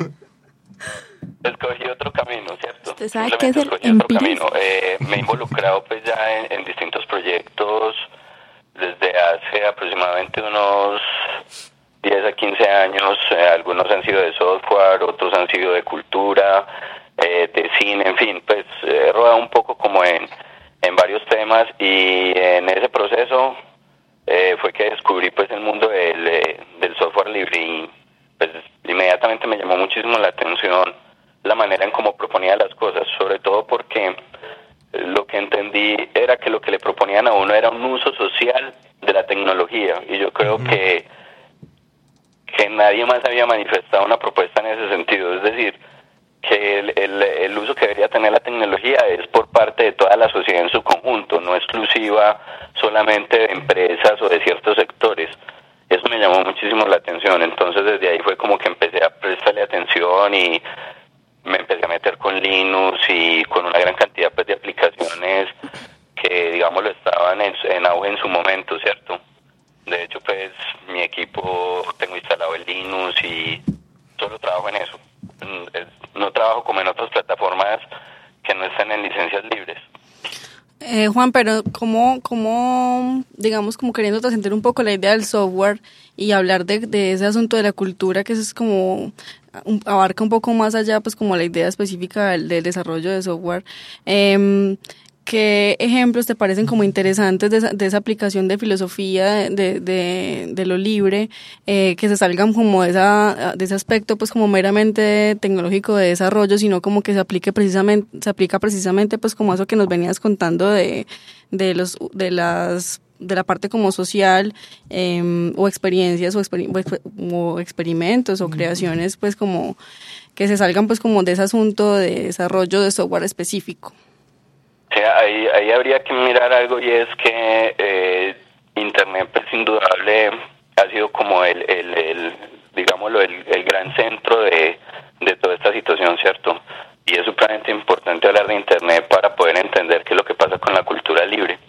escogí otro camino, ¿cierto? ¿Usted sabe qué es el escogí otro empirismo? camino. Eh, me he involucrado pues ya en, en distintos proyectos desde hace aproximadamente unos diez a quince años. Eh, algunos han sido de software, otros han sido de cultura, eh, de cine, en fin, pues he rodado un poco como en, en varios temas, y en ese proceso eh, fue que descubrí pues el mundo del, eh, del software libre, y pues inmediatamente me llamó muchísimo la atención la manera en cómo proponía las cosas, sobre todo porque lo que entendí era que lo que le proponían a uno era un uso social de la tecnología, y yo creo uh-huh. que que nadie más había manifestado una propuesta en ese sentido, es decir, que el, el, el uso que debería tener la tecnología es por parte de toda la sociedad en su conjunto, no exclusiva solamente de empresas o de ciertos sectores. Eso me llamó muchísimo la atención, entonces desde ahí fue como que empecé a prestarle atención y me empecé a meter con Linux y con una gran cantidad pues, de aplicaciones que, digamos, lo estaban en, en auge en su momento, ¿cierto? De hecho, pues, mi equipo tengo instalado el Linux y solo trabajo en eso. No trabajo como en otras plataformas que no están en licencias libres. Eh, Juan, pero ¿cómo, cómo, digamos, como queriendo trascender un poco la idea del software y hablar de, de ese asunto de la cultura, que eso es como, un, abarca un poco más allá, pues como la idea específica del, del desarrollo de software? Eh, ¿Qué ejemplos te parecen como interesantes de esa, de esa aplicación de filosofía de, de, de lo libre, eh, que se salgan como de, esa, de ese aspecto pues como meramente tecnológico de desarrollo, sino como que se aplique precisamente, se aplica precisamente pues como eso que nos venías contando de, de los, de las, de la parte como social, eh, o experiencias o, exper, o experimentos o creaciones pues como que se salgan pues como de ese asunto de desarrollo de software específico? Sí, ahí, ahí habría que mirar algo, y es que eh, Internet, pues indudable, ha sido como el, el, el digámoslo, el, el gran centro de, de toda esta situación, ¿cierto? Y es supremamente importante hablar de Internet para poder entender qué es lo que pasa con la cultura libre.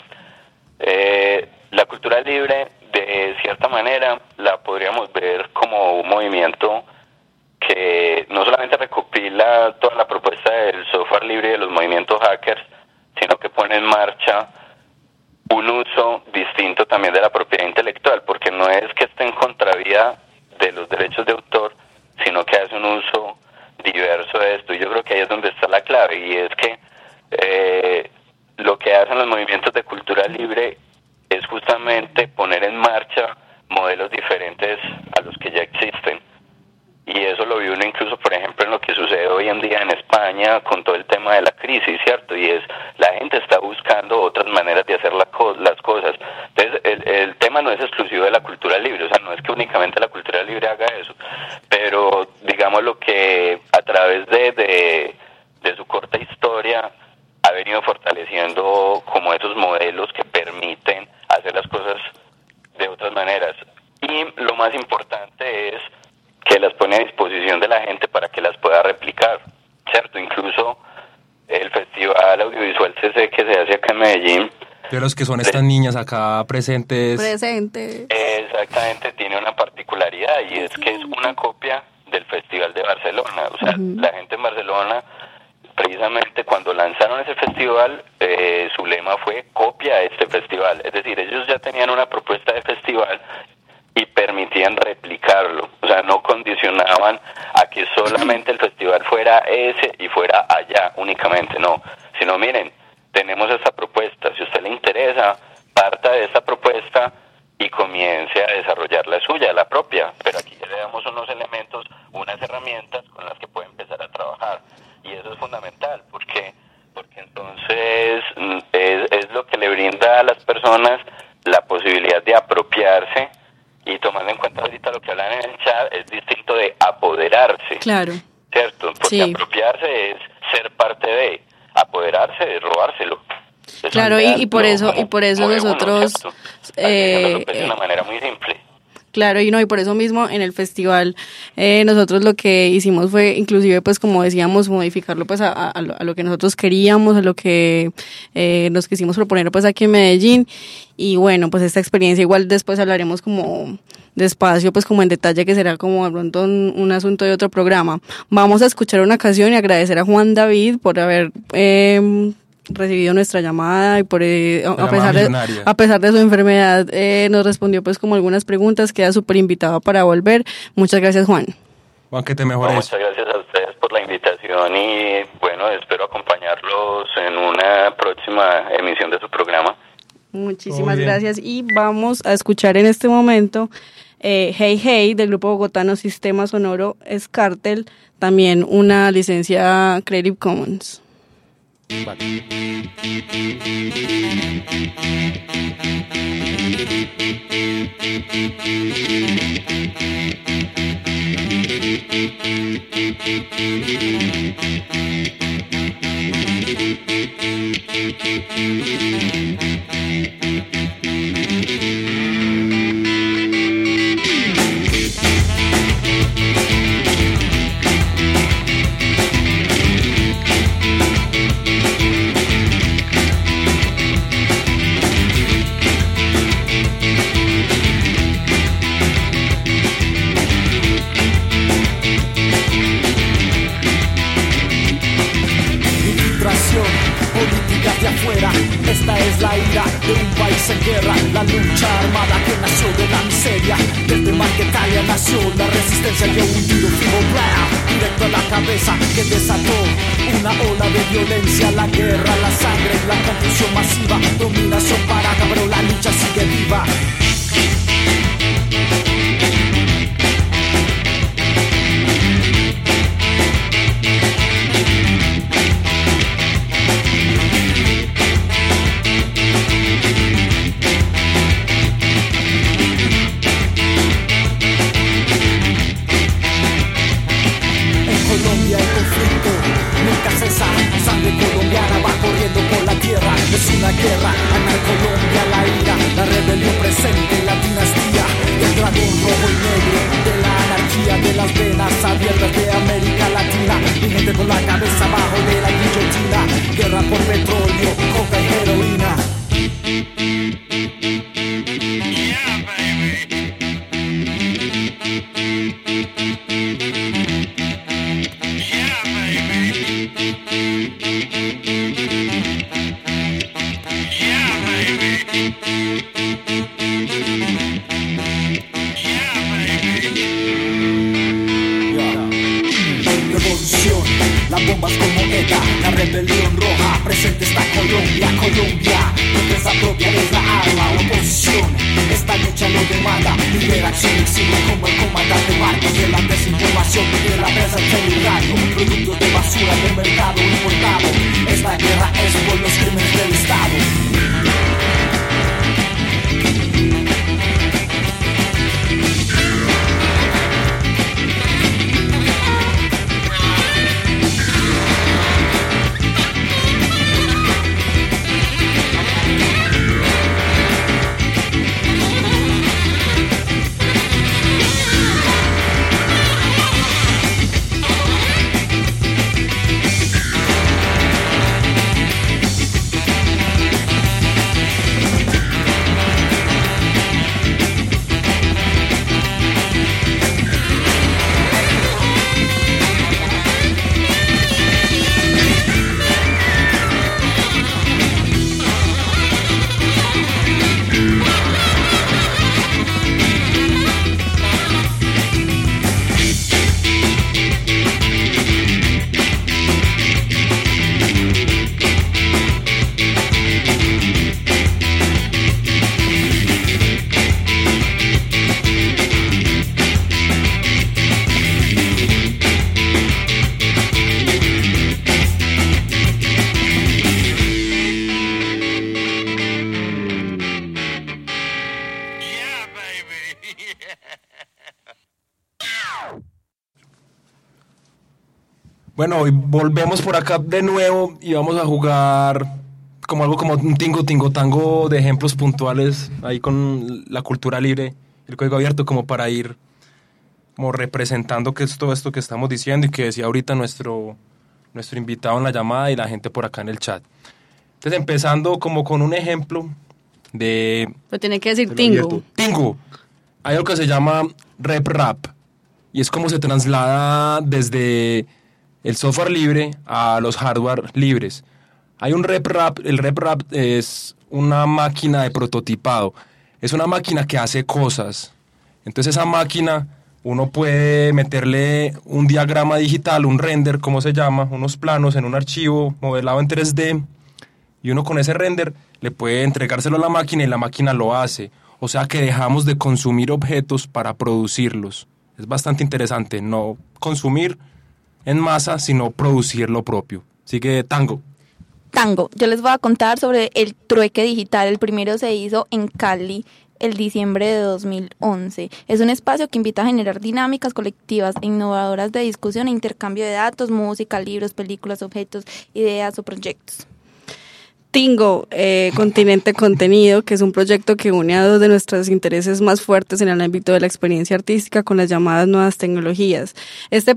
Eh, la cultura libre, de cierta manera, la podríamos ver como un movimiento que no solamente recopila toda la propuesta del software libre y de los movimientos hackers, sino que pone en marcha un uso distinto también de la propiedad intelectual, porque no es que esté en contravía de los derechos de autor, sino que hace un uso diverso de esto. Y yo creo que ahí es donde está la clave, y es que eh, lo que hacen los movimientos de cultura libre es justamente poner en marcha modelos diferentes a los que ya existen. Y eso lo vi uno incluso, por ejemplo, en lo que sucede hoy en día en España con todo el tema de la crisis, ¿cierto? Y es, la gente está buscando otras maneras de hacer la co- las cosas. Entonces, el, el tema no es exclusivo de la cultura libre, o sea, no es que únicamente la cultura libre haga eso, pero digamos lo que a través de, de, de su corta historia ha venido fortaleciendo como esos modelos que permiten hacer las cosas de otras maneras. Y lo más importante es que las pone a disposición de la gente para que las pueda replicar, ¿cierto? Incluso el Festival Audiovisual C C que se hace acá en Medellín. De los que son estas niñas acá presentes. Presentes. Exactamente, tiene una particularidad, y es que es una copia del Festival de Barcelona. O sea, uh-huh. La gente en Barcelona, precisamente cuando lanzaron ese festival, eh, su lema fue copia a este festival. Es decir, ellos ya tenían una propuesta de festival y permitían replicarlo, o sea, no condicionaban a que solamente el festival fuera ese y fuera allá únicamente, no, sino miren, tenemos esta propuesta, si a usted le interesa, parta de esta propuesta y comience a desarrollar la suya, la propia, pero aquí ya le damos unos elementos, unas herramientas con las y eso es fundamental, porque porque entonces es, es lo que le brinda a las personas la posibilidad de apropiarse, y tomando en cuenta ahorita lo que hablan en el chat, es distinto de apoderarse. Claro. ¿Cierto? Porque Sí. apropiarse es ser parte de, apoderarse es robárselo. Es Claro, y, y por olvidarlo eso como- y por eso como de uno, nosotros ¿cierto? eh, Haciéndolo, pues, de eh, una manera muy simple. Claro, y no, y por eso mismo en el festival eh, nosotros lo que hicimos fue, inclusive, pues como decíamos, modificarlo pues a, a, lo, a lo que nosotros queríamos, a lo que eh, nos quisimos proponer pues aquí en Medellín. Y bueno, pues esta experiencia igual después hablaremos como despacio, pues como en detalle, que será como de pronto un, un asunto de otro programa. Vamos a escuchar una canción y agradecer a Juan David por haber eh, recibido nuestra llamada y por eh, a, La a pesar de, millonaria. a pesar de su enfermedad eh, nos respondió pues como algunas preguntas, queda súper invitado para volver. Muchas gracias, Juan. Juan, que te No, mejores. muchas gracias a ustedes por la invitación y bueno, espero acompañarlos en una próxima emisión de su programa. Muchísimas bien. gracias y vamos a escuchar en este momento eh, Hey Hey del grupo bogotano Sistema Sonoro Scartel, también una licencia Creative Commons. Infiltración, políticas de afuera. Esta es la ira de un país en guerra. La lucha armada que nació de la miseria. Desde Marquetalia nació la resistencia. Dio un tiro fijo, blam, directo a la cabeza, que desató una ola de violencia. La guerra, la sangre, la confusión masiva. Dominación parada, pero la lucha sigue viva. En Colombia el conflicto nunca cesa. Sangre colombiana va corriendo por la tierra. Es una guerra, gana Colombia la ira. La rebelión presente, la dinastía del dragón rojo y negro, de la anarquía, de las venas abiertas de América Latina. Mi gente con la cabeza abajo de la guillotina. Guerra por petróleo, coca y heroína. Revolución, las bombas como ETA, la rebelión roja, presente está Colombia, Colombia, defensa propia es la arma, oposición, esta lucha lo demanda, liberación exilio como el comandante Marcos, de la desinformación, de la prensa teleradio, productos de basura del mercado importado, esta guerra es por los crímenes del Estado. Bueno, hoy volvemos por acá de nuevo y vamos a jugar como algo como un tingo, tingo, tango de ejemplos puntuales ahí con la cultura libre, el código abierto, como para ir como representando que es todo esto que estamos diciendo y que decía ahorita nuestro, nuestro invitado en la llamada y la gente por acá en el chat. Entonces, empezando como con un ejemplo de... Pero tiene que decir de tingo. abierto. Tingo. Hay algo que se llama rep rap y es como se traslada desde el software libre a los hardware libres. Hay un rep rap, el rep rap es una máquina de prototipado, es una máquina que hace cosas. Entonces esa máquina uno puede meterle un diagrama digital, un render, como se llama, unos planos en un archivo modelado en tres D y uno con ese render le puede entregárselo a la máquina y la máquina lo hace. O sea que dejamos de consumir objetos para producirlos. Es bastante interesante, no consumir en masa, sino producir lo propio. Sigue Tango. Tango, yo les voy a contar sobre el trueque digital. El primero se hizo en Cali el diciembre de dos mil once. Es un espacio que invita a generar dinámicas colectivas e innovadoras de discusión e intercambio de datos, música, libros, películas, objetos, ideas o proyectos. Tingo, eh, Continente Contenido, que es un proyecto que une a dos de nuestros intereses más fuertes en el ámbito de la experiencia artística con las llamadas nuevas tecnologías. Este,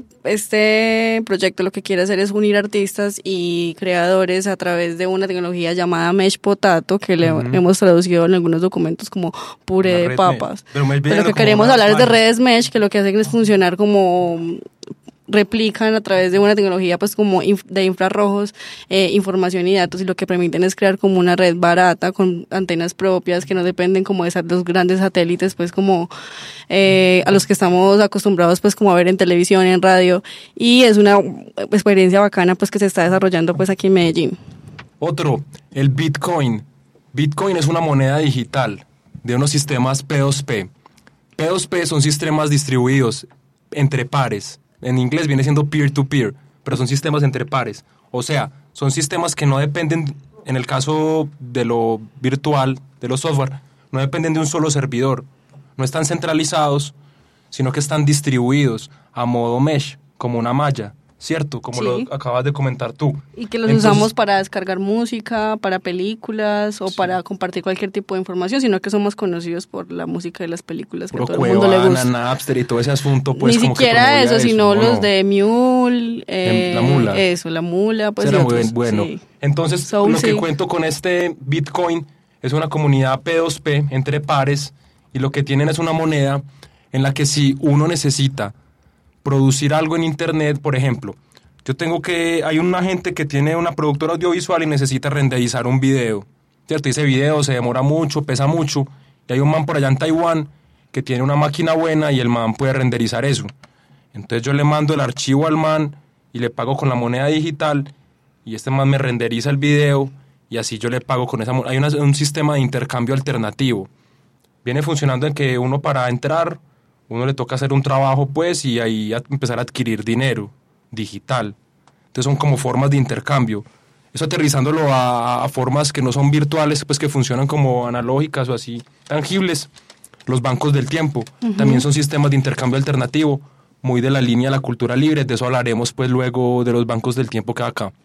este proyecto lo que quiere hacer es unir artistas y creadores a través de una tecnología llamada Mesh Potato, que le uh-huh. hemos traducido en algunos documentos como puré de papas. Pero, Pero lo que queremos hablar es de redes Mesh, que lo que hacen es funcionar como... replican a través de una tecnología pues como inf- de infrarrojos eh, información y datos, y lo que permiten es crear como una red barata con antenas propias que no dependen como de esas dos grandes satélites pues como eh, a los que estamos acostumbrados pues como a ver en televisión, en radio, y es una experiencia bacana pues que se está desarrollando pues aquí en Medellín. Otro, el Bitcoin. Bitcoin es una moneda digital de unos sistemas P dos P. P dos P son sistemas distribuidos entre pares. En inglés viene siendo peer-to-peer, pero son sistemas entre pares. O sea, son sistemas que no dependen, en el caso de lo virtual, de los software, no dependen de un solo servidor. No están centralizados, sino que están distribuidos a modo mesh, como una malla, ¿cierto? Como sí. lo acabas de comentar tú. Y que los Entonces, usamos para descargar música, para películas o sí. para compartir cualquier tipo de información, sino que somos conocidos por la música de las películas que a todo el mundo le gusta. Napster y todo ese asunto, pues, Ni como siquiera que eso, eso, sino ¿no? los de Mule. Eh, la mula. Eso, la mula. Pues, Será y muy otros, bueno. Sí. Entonces, Soul, lo sí. que cuento con este Bitcoin es una comunidad P dos P entre pares, y lo que tienen es una moneda en la que si uno necesita producir algo en internet, por ejemplo, yo tengo que, hay una gente que tiene una productora audiovisual y necesita renderizar un video, ¿cierto? Y ese video se demora mucho, pesa mucho, y hay un man por allá en Taiwán que tiene una máquina buena y el man puede renderizar eso. Entonces yo le mando el archivo al man y le pago con la moneda digital, y este man me renderiza el video y así yo le pago con esa moneda. Hay una, un sistema de intercambio alternativo. Viene funcionando en que uno para entrar, uno le toca hacer un trabajo pues y ahí a empezar a adquirir dinero digital. Entonces son como formas de intercambio. Eso aterrizándolo a, a formas que no son virtuales, pues que funcionan como analógicas o así tangibles. Los bancos del tiempo uh-huh. también son sistemas de intercambio alternativo, muy de la línea de la cultura libre. De eso hablaremos pues luego de los bancos del tiempo que hay acá.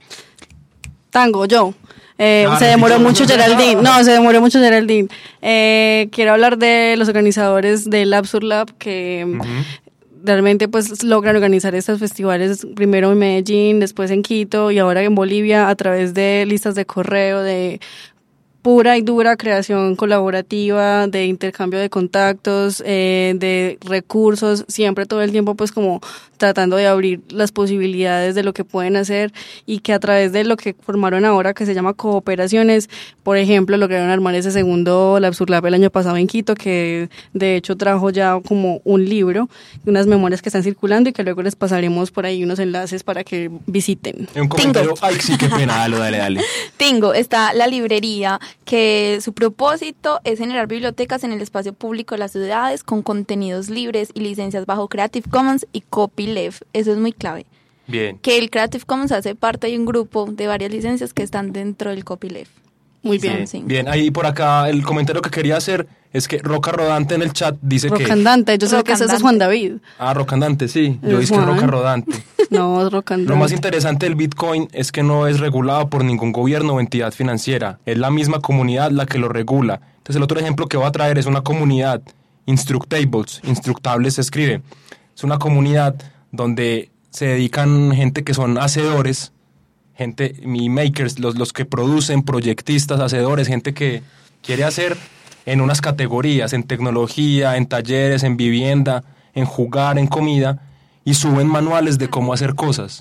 Tango, yo. Eh, ah, se demoró mucho Geraldine. No, se demoró mucho Geraldine. Eh, quiero hablar de los organizadores del Absurd Lab que... Uh-huh. realmente pues logran organizar estos festivales, primero en Medellín, después en Quito y ahora en Bolivia, a través de listas de correo, de pura y dura creación colaborativa, de intercambio de contactos, eh, de recursos, siempre todo el tiempo pues como tratando de abrir las posibilidades de lo que pueden hacer, y que a través de lo que formaron ahora, que se llama cooperaciones, por ejemplo, lograron armar ese segundo Absurd Lab el año pasado en Quito, que de hecho trajo ya como un libro, unas memorias que están circulando y que luego les pasaremos por ahí unos enlaces para que visiten. Un comentario, Tingo. Ay, sí, qué pena, dale, dale, dale. Tingo, está la librería, que su propósito es generar bibliotecas en el espacio público de las ciudades con contenidos libres y licencias bajo Creative Commons y Copyleft. Eso es muy clave. Bien. Que el Creative Commons hace parte de un grupo de varias licencias que están dentro del Copyleft. Muy bien. Sí. Bien, ahí por acá el comentario que quería hacer es que Roca Rodante en el chat dice Rocandante. que... Rocandante, yo sé que ese es Juan David. Ah, Rocandante, sí. Yo es dije Roca Rodante. No, rock and Lo roll. más interesante del Bitcoin es que no es regulado por ningún gobierno o entidad financiera. Es la misma comunidad la que lo regula. Entonces el otro ejemplo que voy a traer es una comunidad, Instructables, Instructables se escribe. Es una comunidad donde se dedican gente que son hacedores, gente, y makers, los, los que producen, proyectistas, hacedores, gente que quiere hacer en unas categorías, en tecnología, en talleres, en vivienda, en jugar, en comida, y suben manuales de cómo hacer cosas.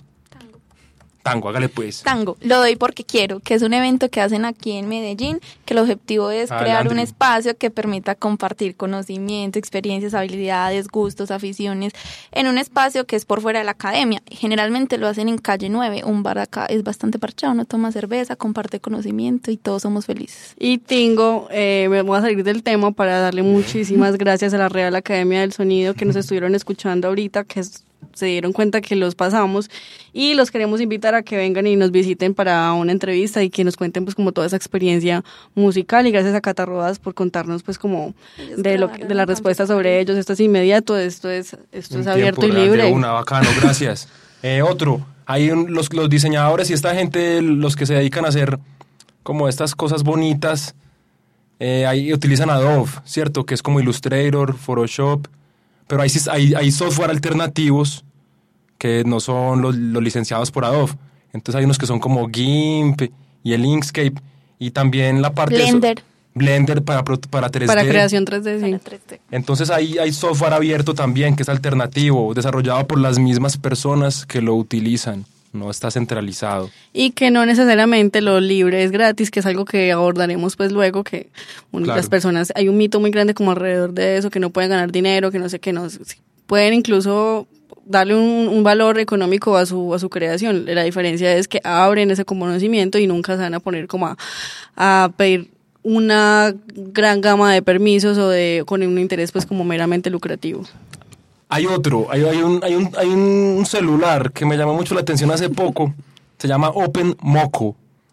Tango, hágale pues. Tango, lo doy porque quiero, que es un evento que hacen aquí en Medellín, que el objetivo es Ah, crear Landry. un espacio que permita compartir conocimiento, experiencias, habilidades, gustos, aficiones, en un espacio que es por fuera de la academia. Generalmente lo hacen en Calle nueve, un bar acá es bastante parchado, uno toma cerveza, comparte conocimiento y todos somos felices. Y Tingo, eh, me voy a salir del tema para darle muchísimas gracias a la Real Academia del Sonido que nos estuvieron escuchando ahorita, que es- se dieron cuenta que los pasamos, y los queremos invitar a que vengan y nos visiten para una entrevista y que nos cuenten pues como toda esa experiencia musical, y gracias a Cata Rodas por contarnos pues como de lo que- de la respuesta sobre ellos. Esto es inmediato, esto es esto Un es abierto y tiempo real de libre. Una, bacano, gracias. Eh, otro, hay un- los, los diseñadores y esta gente, los que se dedican a hacer como estas cosas bonitas, eh, ahí utilizan Adobe, ¿cierto? Que es como Illustrator, Photoshop, pero hay, sis- hay, hay software alternativos que no son los, los licenciados por Adobe. Entonces hay unos que son como GIMP y el Inkscape, y también la parte... de so- Blender. Blender para, pro- para tres D. Para creación tres D, sí. Para tres D. Entonces ahí hay software abierto también que es alternativo, desarrollado por las mismas personas que lo utilizan, no está centralizado. Y que no necesariamente lo libre es gratis, que es algo que abordaremos pues luego, que un- Claro. las personas, hay un mito muy grande como alrededor de eso, que no pueden ganar dinero, que no sé qué, no sí, pueden incluso darle un, un valor económico a su a su creación. La diferencia es que abren ese conocimiento y nunca se van a poner como a, a pedir una gran gama de permisos o de con un interés pues como meramente lucrativo. Hay otro, hay, hay, un, hay, un, hay un celular que me llamó mucho la atención hace poco, se llama Open Moco,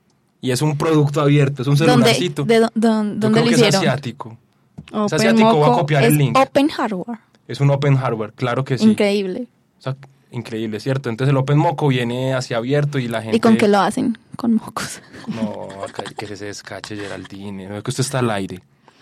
y es un producto abierto, es un ¿Dónde, celularcito. de, dó- dó- Yo ¿dónde creo lo que hicieron? es asiático. Es Open asiático, voy a Moco copiar Es el link. Open Hardware. Es un Open Hardware, claro que sí. Increíble. O sea, increíble, ¿cierto? Entonces el Open Moco viene hacia abierto y la gente... ¿Y con qué lo hacen? Con mocos. No, acá que se descache Geraldine. No, es que usted está al aire.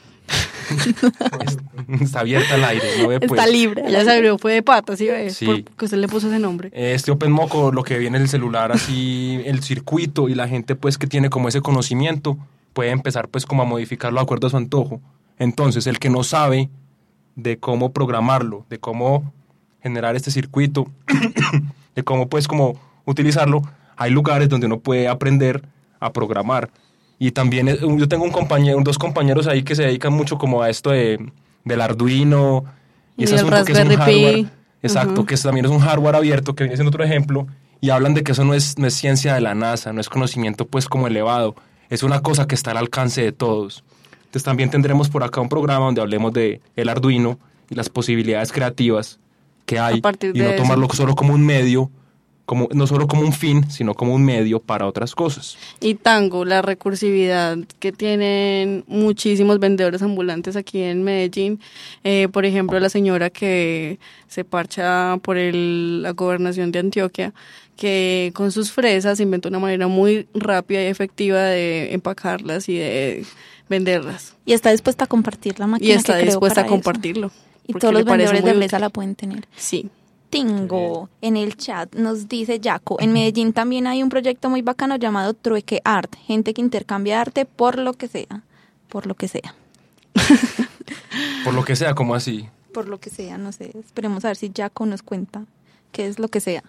Está abierta al aire, ¿no ve? Pues, Está libre. Ella se abrió, fue de patas, ¿sí ves? Sí. Porque usted le puso ese nombre. Este Open Moco, lo que viene en el celular, así, el circuito, y la gente pues que tiene como ese conocimiento puede empezar pues como a modificarlo de acuerdo a su antojo. Entonces, el que no sabe de cómo programarlo, de cómo generar este circuito, de cómo pues como utilizarlo, hay lugares donde uno puede aprender a programar. Y también eh, yo tengo un compañero, dos compañeros ahí que se dedican mucho como a esto de, del Arduino y Y ese el asunto que es un Raspberry Pi. hardware, exacto, Ujú. que es- también es un hardware abierto, que viene siendo otro ejemplo, y hablan de que eso no es, no es ciencia de la NASA, no es conocimiento pues como elevado, es una cosa que está al alcance de todos. Entonces también tendremos por acá un programa donde hablemos de el Arduino y las posibilidades creativas que hay, A partir y de no eso. tomarlo solo como un medio, como, no solo como un fin, sino como un medio para otras cosas. Y Tango, la recursividad que tienen muchísimos vendedores ambulantes aquí en Medellín. Eh, por ejemplo, la señora que se parcha por el- la gobernación de Antioquia, que con sus fresas inventó una manera muy rápida y efectiva de empacarlas y de venderlas. Y está dispuesta a compartir la máquina Y está que creó dispuesta a para eso. compartirlo. Y porque todos le los parece vendedores de muy fresa útil. la pueden tener. Sí. Tingo, en el chat nos dice Jaco, en Medellín también hay un proyecto muy bacano llamado Trueque Art, gente que intercambia arte por lo que sea, por lo que sea, Por lo que sea, como así. por lo que sea, no sé, esperemos a ver si Jaco nos cuenta qué es lo que sea.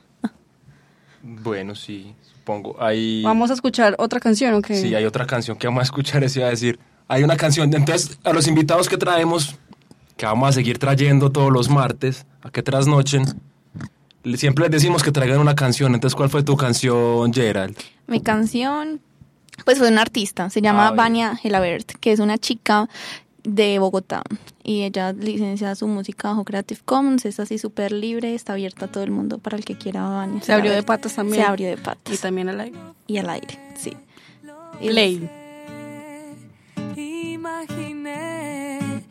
Bueno, sí, supongo. Hay, Vamos a escuchar otra canción, ¿ok? sí, hay otra canción que vamos a escuchar, eso iba a decir. Hay una canción, entonces, a los invitados que traemos, que vamos a seguir trayendo todos los martes, a que trasnochen, le- siempre les decimos que traigan una canción. Entonces, ¿cuál fue tu canción, Gerald? Mi canción, pues fue una artista, se llama Ah, bien. Vania Gelabert, que es una chica de Bogotá y ella licencia su música bajo Creative Commons, es así súper libre, está abierta a todo el mundo para el que quiera Vania. Se abrió de Gelabert. patas también. Se abrió de patas Y también al aire. y al aire, sí. Y Play. Imaginé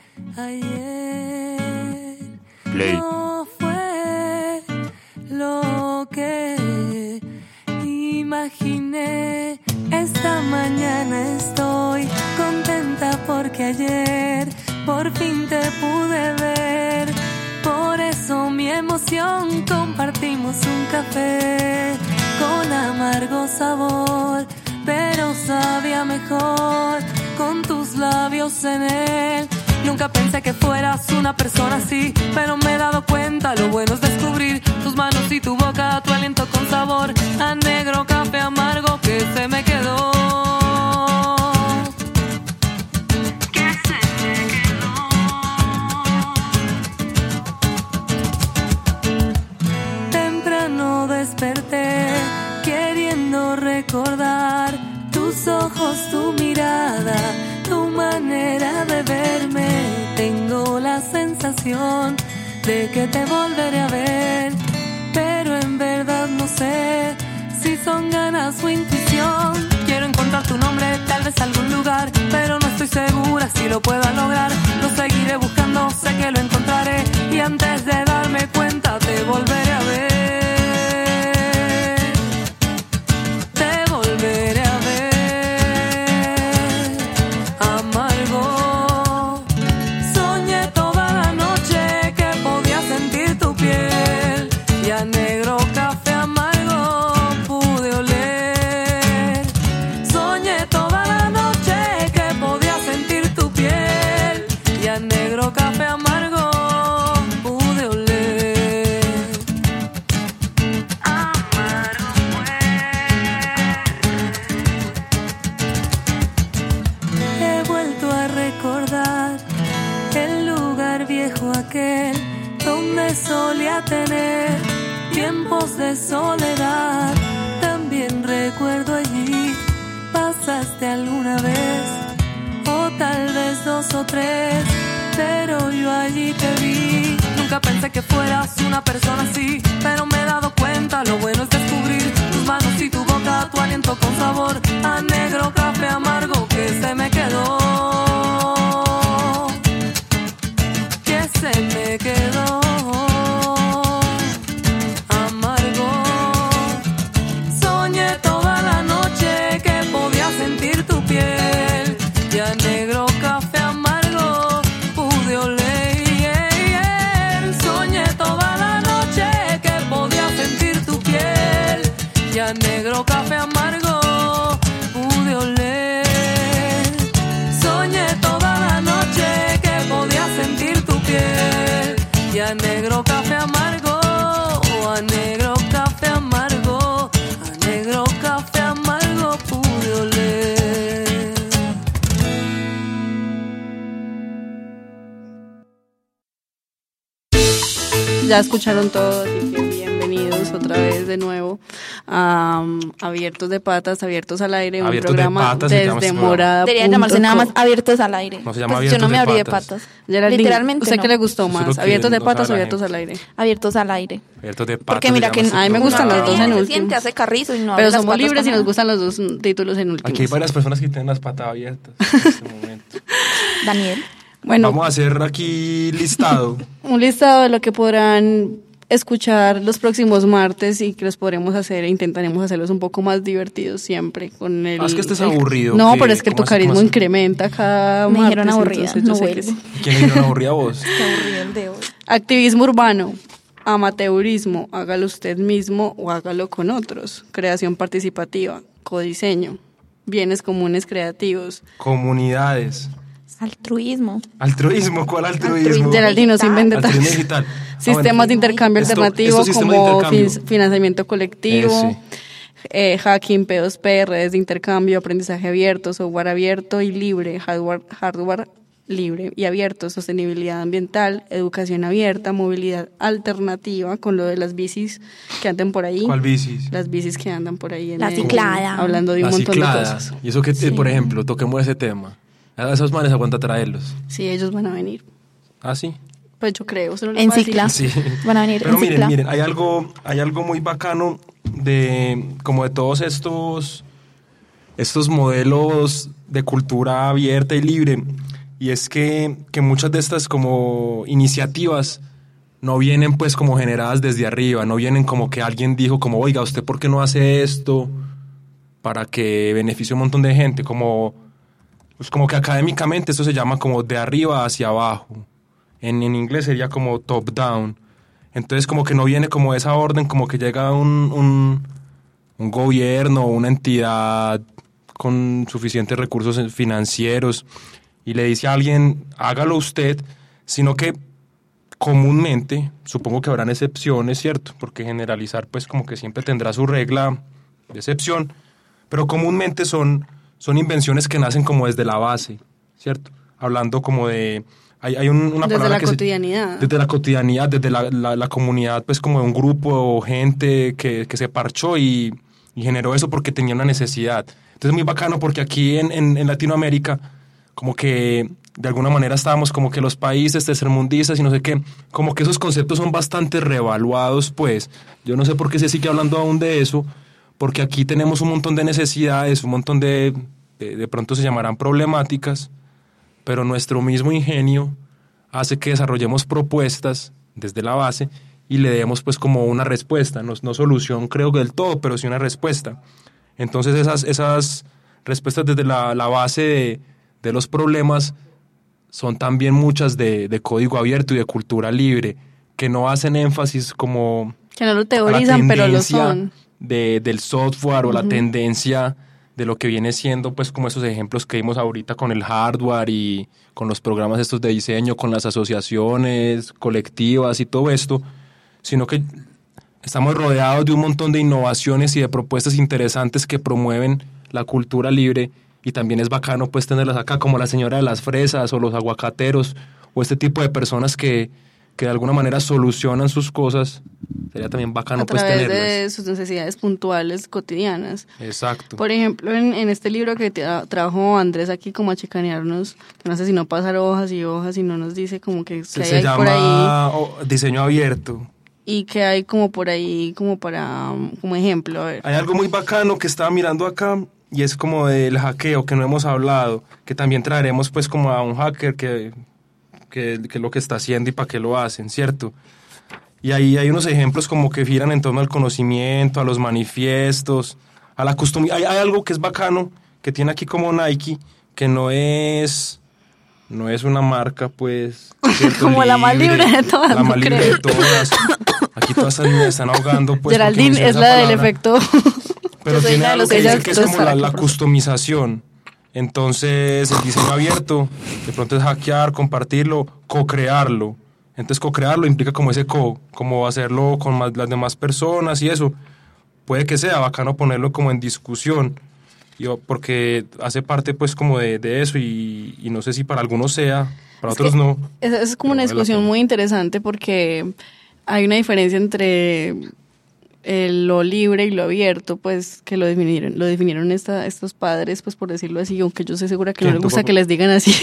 ayer Play. no fue lo que Vine, esta mañana estoy contenta porque ayer por fin te pude ver. Por eso mi emoción, compartimos un café con amargo sabor, pero sabía mejor con tus labios en él. Nunca pensé que fueras una persona así, pero me he dado cuenta, lo bueno es descubrir tus manos y tu boca, tu aliento con sabor a negro café amargo que se me quedó. Que se me quedó. Temprano desperté, queriendo recordar tus ojos, tu mirada, tu manera de verme. Tengo la sensación de que te volveré a ver, pero en verdad no sé si son ganas o intuición. Quiero encontrar tu nombre, tal vez algún lugar, pero no estoy segura si lo pueda lograr. Lo seguiré buscando, sé que lo encontraré, y antes de darme cuenta te volveré a ver. Te volveré a ver. Amargo, soñé toda la noche que podía sentir tu piel, y a negro café amargo pude oler. Soñé toda la noche que podía sentir tu piel, y a negro café amargo pude oler. Amargo fue. He vuelto a recordar el lugar viejo aquel donde solía tener tiempos de soledad. También recuerdo allí pasaste alguna vez, o tal vez dos o tres, pero yo allí te vi. Nunca pensé que fueras una persona así, pero me he dado cuenta, lo bueno es descubrir tus manos y tu boca, tu aliento con sabor a negro café amargo que se me quedó. Que se me quedó. Amargo, soñé toda la noche que podía sentir tu piel, y a negro café amargo pude oler. Soñé toda la noche que podía sentir tu piel, y a negro café amargo pude oler. Soñé toda la noche que podía sentir tu piel, y a negro café amargo, a negro café amargo, a negro café amargo pude oler. Ya escucharon todo, así que bienvenidos otra vez de nuevo a um, Abiertos de Patas, Abiertos al Aire, un Abiertos de programa Patas se llama desde este programa. morada. Debería llamarse nada más Abiertos al Aire. No se llama Pues yo no Abiertos me de abrí de Patas. patas. Geraldine, Literalmente ¿usted no. qué le gustó Eso es lo más? que ¿Abiertos de no Patas o sabe la Abiertos gente. al Aire? Abiertos al Aire. Abiertos de Patas. Porque mira se que llama este a mí me gustan programa. los dos en se último. siente, hace carrizo y no abre Pero las somos patas libres y con nos nada. gustan los dos títulos en último. Aquí hay varias personas que tienen las patas abiertas en este momento. Daniel. Bueno, Vamos a hacer aquí listado. un listado de lo que podrán escuchar los próximos martes y que los podremos hacer e intentaremos hacerlos un poco más divertidos siempre con el... Ah, es que este es el- aburrido, No, ¿qué? pero es que ¿Cómo tu así, carisma cómo así? incrementa cada Me martes. dijeron aburrida, entonces yo no sé que vuelvo. sí. ¿Quién le dio una aburrida voz? Qué aburrido el de hoy. Activismo urbano, amateurismo, hágalo usted mismo o hágalo con otros. Creación participativa, codiseño, bienes comunes creativos. Comunidades. Altruismo. Altruismo, ¿cuál altruismo? Altruismo. Geraldine, no se inventa Altruismo tanto. digital. Ah, Sistemas bueno. de intercambio Esto- alternativo estos sistemas de como intercambio. fin- financiamiento colectivo, Eh, sí. eh, hacking, P dos P, redes de intercambio, aprendizaje abierto, software abierto y libre, hardware, hardware libre y abierto, sostenibilidad ambiental, educación abierta, movilidad alternativa, con lo de las bicis que andan por ahí. ¿Cuál bicis? Las bicis que andan por ahí. En La el- ciclada. Hablando de un La montón ciclada. de cosas. Y eso que, eh, por ejemplo, toquemos ese tema. A esos manes aguanta traerlos. Sí, ellos van a venir. ¿Ah, sí? Pues yo creo. eso no les En voy a decir. cicla. Sí. Van a venir Pero en miren, cicla. miren, hay algo, hay algo muy bacano de como de todos estos estos modelos de cultura abierta y libre, y es que, que muchas de estas como iniciativas no vienen pues como generadas desde arriba, no vienen como que alguien dijo como, oiga, ¿usted por qué no hace esto? para que beneficie a un montón de gente, como, pues como que académicamente esto se llama como de arriba hacia abajo, en, en inglés sería como top down, entonces como que no viene como esa orden, como que llega un, un, un gobierno o una entidad con suficientes recursos financieros y le dice a alguien, hágalo usted, sino que comúnmente, supongo que habrán excepciones, ¿cierto? Porque generalizar pues como que siempre tendrá su regla de excepción, pero comúnmente son, son invenciones que nacen como desde la base, ¿cierto? Hablando como de... Hay, hay un, una desde palabra la que cotidianidad. Se, desde la cotidianidad, desde la, la, la comunidad, pues como de un grupo o gente que, que se parchó y, y generó eso porque tenía una necesidad. Entonces es muy bacano porque aquí en, en, en Latinoamérica como que de alguna manera estábamos como que los países tercermundistas y no sé qué, como que esos conceptos son bastante revaluados, pues. Yo no sé por qué se sigue hablando aún de eso, porque aquí tenemos un montón de necesidades, un montón de, de, de pronto se llamarán problemáticas, pero nuestro mismo ingenio hace que desarrollemos propuestas desde la base y le demos pues como una respuesta, no, no solución creo que del todo, pero sí una respuesta. Entonces esas, esas respuestas desde la, la base de, de los problemas son también muchas de, de código abierto y de cultura libre, que no hacen énfasis como... Que no lo teorizan, pero lo son. De, del software uh-huh. o la tendencia de lo que viene siendo, pues como esos ejemplos que vimos ahorita con el hardware y con los programas estos de diseño, con las asociaciones colectivas y todo esto, sino que estamos rodeados de un montón de innovaciones y de propuestas interesantes que promueven la cultura libre. Y también es bacano pues tenerlas acá, como la señora de las fresas o los aguacateros o este tipo de personas que, que de alguna manera solucionan sus cosas. Sería también bacano pues tenerlas. A través de sus necesidades puntuales cotidianas. Exacto. Por ejemplo, en, en este libro que tra- trajo Andrés aquí como a chicanearnos, que no sé si no pasar hojas y hojas y no nos dice como que, que se, hay se llama por ahí. Diseño abierto. Y que hay como por ahí, como para, como ejemplo, a ver. Hay algo muy bacano que estaba mirando acá, y es como del hackeo que no hemos hablado, que también traeremos pues como a un hacker que, que, que lo que está haciendo y para qué lo hacen, ¿cierto? Y ahí hay unos ejemplos como que giran en torno al conocimiento, a los manifiestos, a la costumbre. Hay, hay algo que es bacano, que tiene aquí como Nike, que no es... No es una marca, pues... ¿cierto? Como libre, la más libre de todas, La más no libre creo. de todas. Aquí todas están, están ahogando, pues. Geraldine es la palabra. del efecto. Pero Yo tiene soy algo de que los dice que es como la, la que customización. Entonces, el diseño abierto, de pronto es hackear, compartirlo, co-crearlo. Entonces, co-crearlo implica como ese co, como hacerlo con más, las demás personas y eso. Puede que sea bacano ponerlo como en discusión. Yo, porque hace parte pues como de, de eso y, y no sé si para algunos sea, para es otros no. Es, es como una discusión muy interesante porque hay una diferencia entre el, lo libre y lo abierto, pues que lo definieron, lo definieron esta, estos padres, pues por decirlo así, aunque yo estoy segura que no les gusta papá? que les digan así.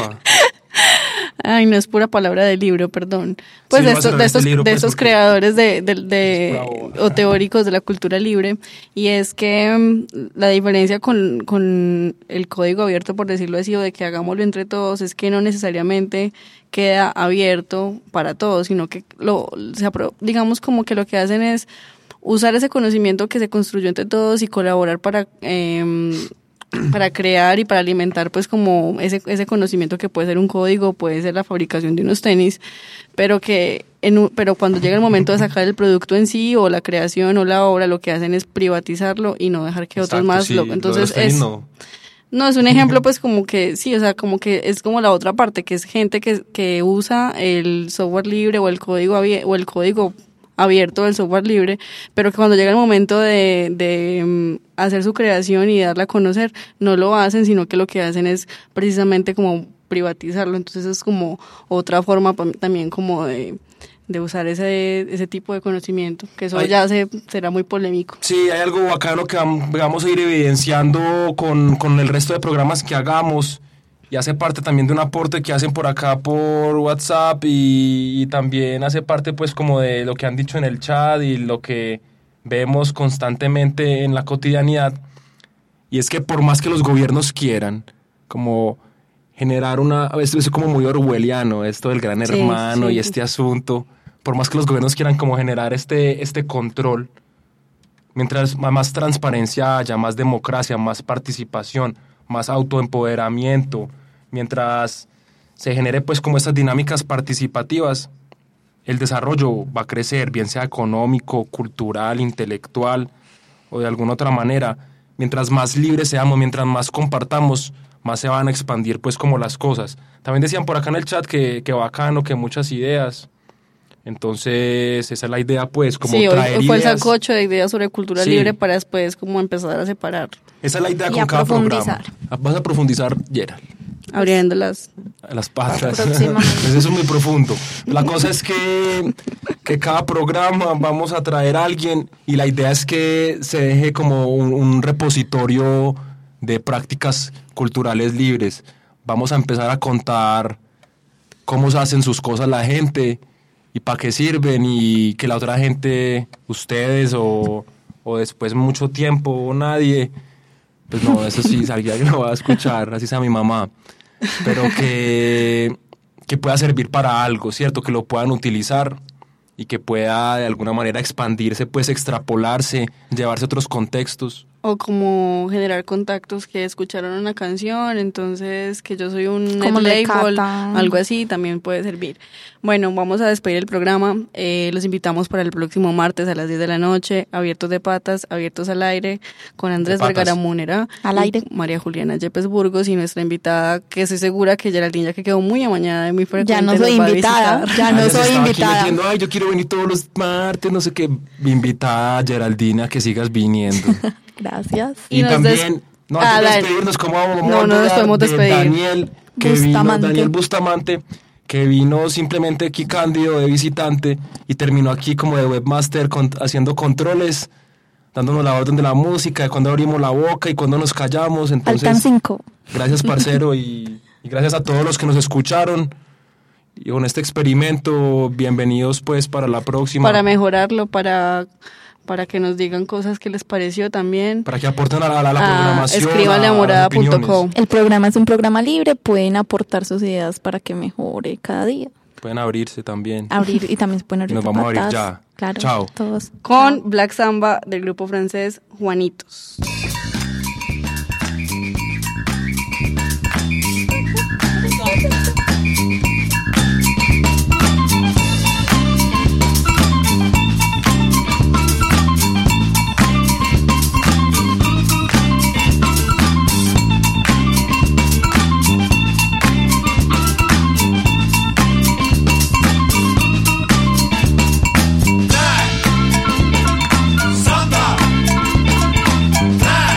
Ay, no es pura palabra del libro, perdón. Pues sí, de, estos, de, estos, libro, de pues, estos porque... creadores de, de, de o teóricos de la cultura libre, y es que um, la diferencia con, con el código abierto, por decirlo así, o de que hagámoslo entre todos, es que no necesariamente queda abierto para todos, sino que lo, se apro- digamos como que lo que hacen es usar ese conocimiento que se construyó entre todos y colaborar para... Eh, para crear y para alimentar pues como ese, ese conocimiento que puede ser un código, puede ser la fabricación de unos tenis, pero que en un, pero cuando llega el momento de sacar el producto en sí o la creación o la obra, lo que hacen es privatizarlo y no dejar que Exacto, otros más sí, lo, entonces lo es no. no es un ejemplo pues como que sí, o sea, como que es como la otra parte, que es gente que, que usa el software libre o el código abier- o el código abierto del software libre, pero que cuando llega el momento de, de um, hacer su creación y darla a conocer, no lo hacen, sino que lo que hacen es precisamente como privatizarlo. Entonces es como otra forma también como de, de usar ese, ese tipo de conocimiento, que eso hay, ya se, será muy polémico. Sí, hay algo bacano que vamos a ir evidenciando con, con el resto de programas que hagamos, y hace parte también de un aporte que hacen por acá por WhatsApp y, y también hace parte pues como de lo que han dicho en el chat y lo que vemos constantemente en la cotidianidad, y es que por más que los gobiernos quieran como generar una, esto es como muy orwelliano, esto del gran hermano sí, sí. y este asunto, por más que los gobiernos quieran como generar este, este control, mientras más transparencia haya, más democracia, más participación, más autoempoderamiento, mientras se genere pues como estas dinámicas participativas, el desarrollo va a crecer, bien sea económico, cultural, intelectual o de alguna otra manera. Mientras más libres seamos, mientras más compartamos, más se van a expandir pues como las cosas. También decían por acá en el chat que, que bacano, que muchas ideas. Entonces esa es la idea pues, como sí, traer hoy fue el ideas. sancocho de ideas sobre cultura Sí. libre para después como empezar a separar, Esa es la idea Y con a cada profundizar. programa. Vas a profundizar, Gerald. abriéndolas. Las patas. Próximamente. Eso es muy profundo. La cosa es que, que cada programa vamos a traer a alguien y la idea es que se deje como un, un repositorio de prácticas culturales libres. Vamos a empezar a contar cómo se hacen sus cosas la gente y para qué sirven y que la otra gente, ustedes o, o después mucho tiempo o nadie, pues no, eso sí, alguien que lo va a escuchar, así sea mi mamá, pero que, que pueda servir para algo, ¿cierto? Que lo puedan utilizar y que pueda de alguna manera expandirse, pues extrapolarse, llevarse a otros contextos. O como generar contactos que escucharon una canción, entonces que yo soy un Como net de label, Cata. algo así también puede servir. Bueno, vamos a despedir el programa. Eh, los invitamos para el próximo martes a las diez de la noche, abiertos de patas, abiertos al aire, con Andrés De patas. Vergara Múnera, Al y aire. María Juliana Yepes Burgos y nuestra invitada, que estoy segura que Geraldine, ya que quedó muy amañada y muy frecuente, Ya no nos soy va a invitada, visitar. ya Ah, no ya se soy estaba aquí invitada. metiendo, ay, yo quiero venir todos los martes, no sé qué, invitada Geraldina, que sigas viniendo. Gracias. Y Y, nos también, des- no, Ah, antes de dale. despedirnos, ¿cómo vamos? Vamos No, a no nos hablar podemos de despedir. Daniel, que vino, Bustamante. Daniel Bustamante, que vino simplemente aquí cándido de visitante y terminó aquí como de webmaster con- haciendo controles, dándonos la orden de la música, de cuando abrimos la boca y cuando nos callamos. Faltan Entonces, cinco. gracias parcero y, y gracias a todos los que nos escucharon. Y con este experimento, bienvenidos pues para la próxima. Para mejorarlo, para, para que nos digan cosas que les pareció también. Para que aporten a la, a la Ah, programación. escríbanle a las morada punto opiniones. com. El programa es un programa libre, pueden aportar sus ideas para que mejore cada día. Pueden abrirse también. Abrir y también se pueden abrir Nos vamos a abrir patas. ya. Claro, Chao. todos. Con Black Samba del grupo francés Juanitos. Samba,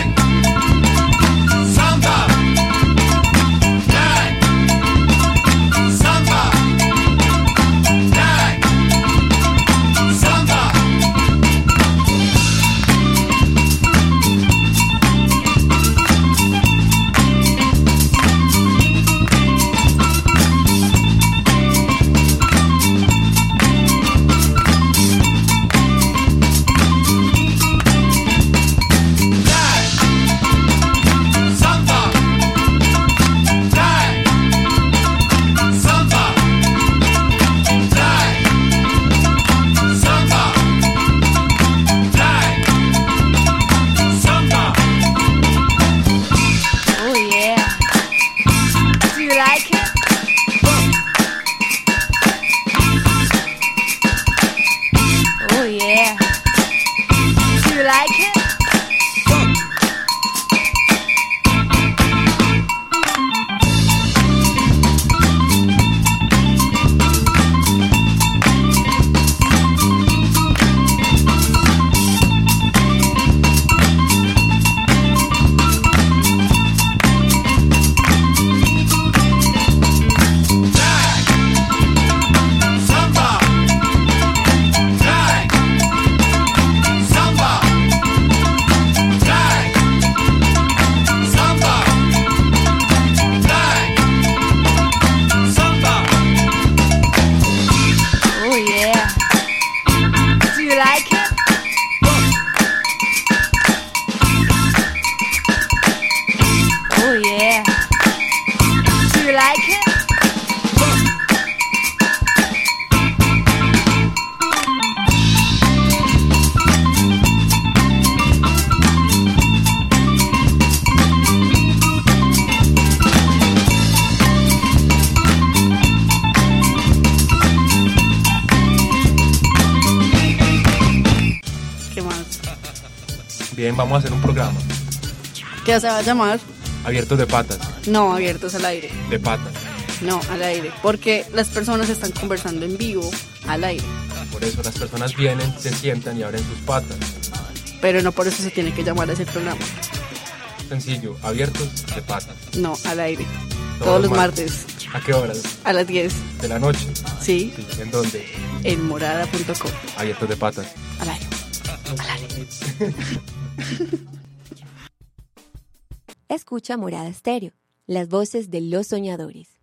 vamos a hacer un programa. ¿Qué se va a llamar? Abiertos de patas. No, abiertos al aire. De patas. No, al aire. Porque las personas están conversando en vivo al aire. Por eso las personas vienen, se sientan y abren sus patas. Pero no por eso se tiene que llamar a ese programa. Sencillo, abiertos de patas. No, al aire. Todos, Todos los martes. martes. ¿A qué horas? A las diez. De la noche. Sí. Sí. ¿En dónde? En morada punto com. Abiertos de patas. Al aire. Al aire. Escucha Morada Estéreo, las voces de los soñadores.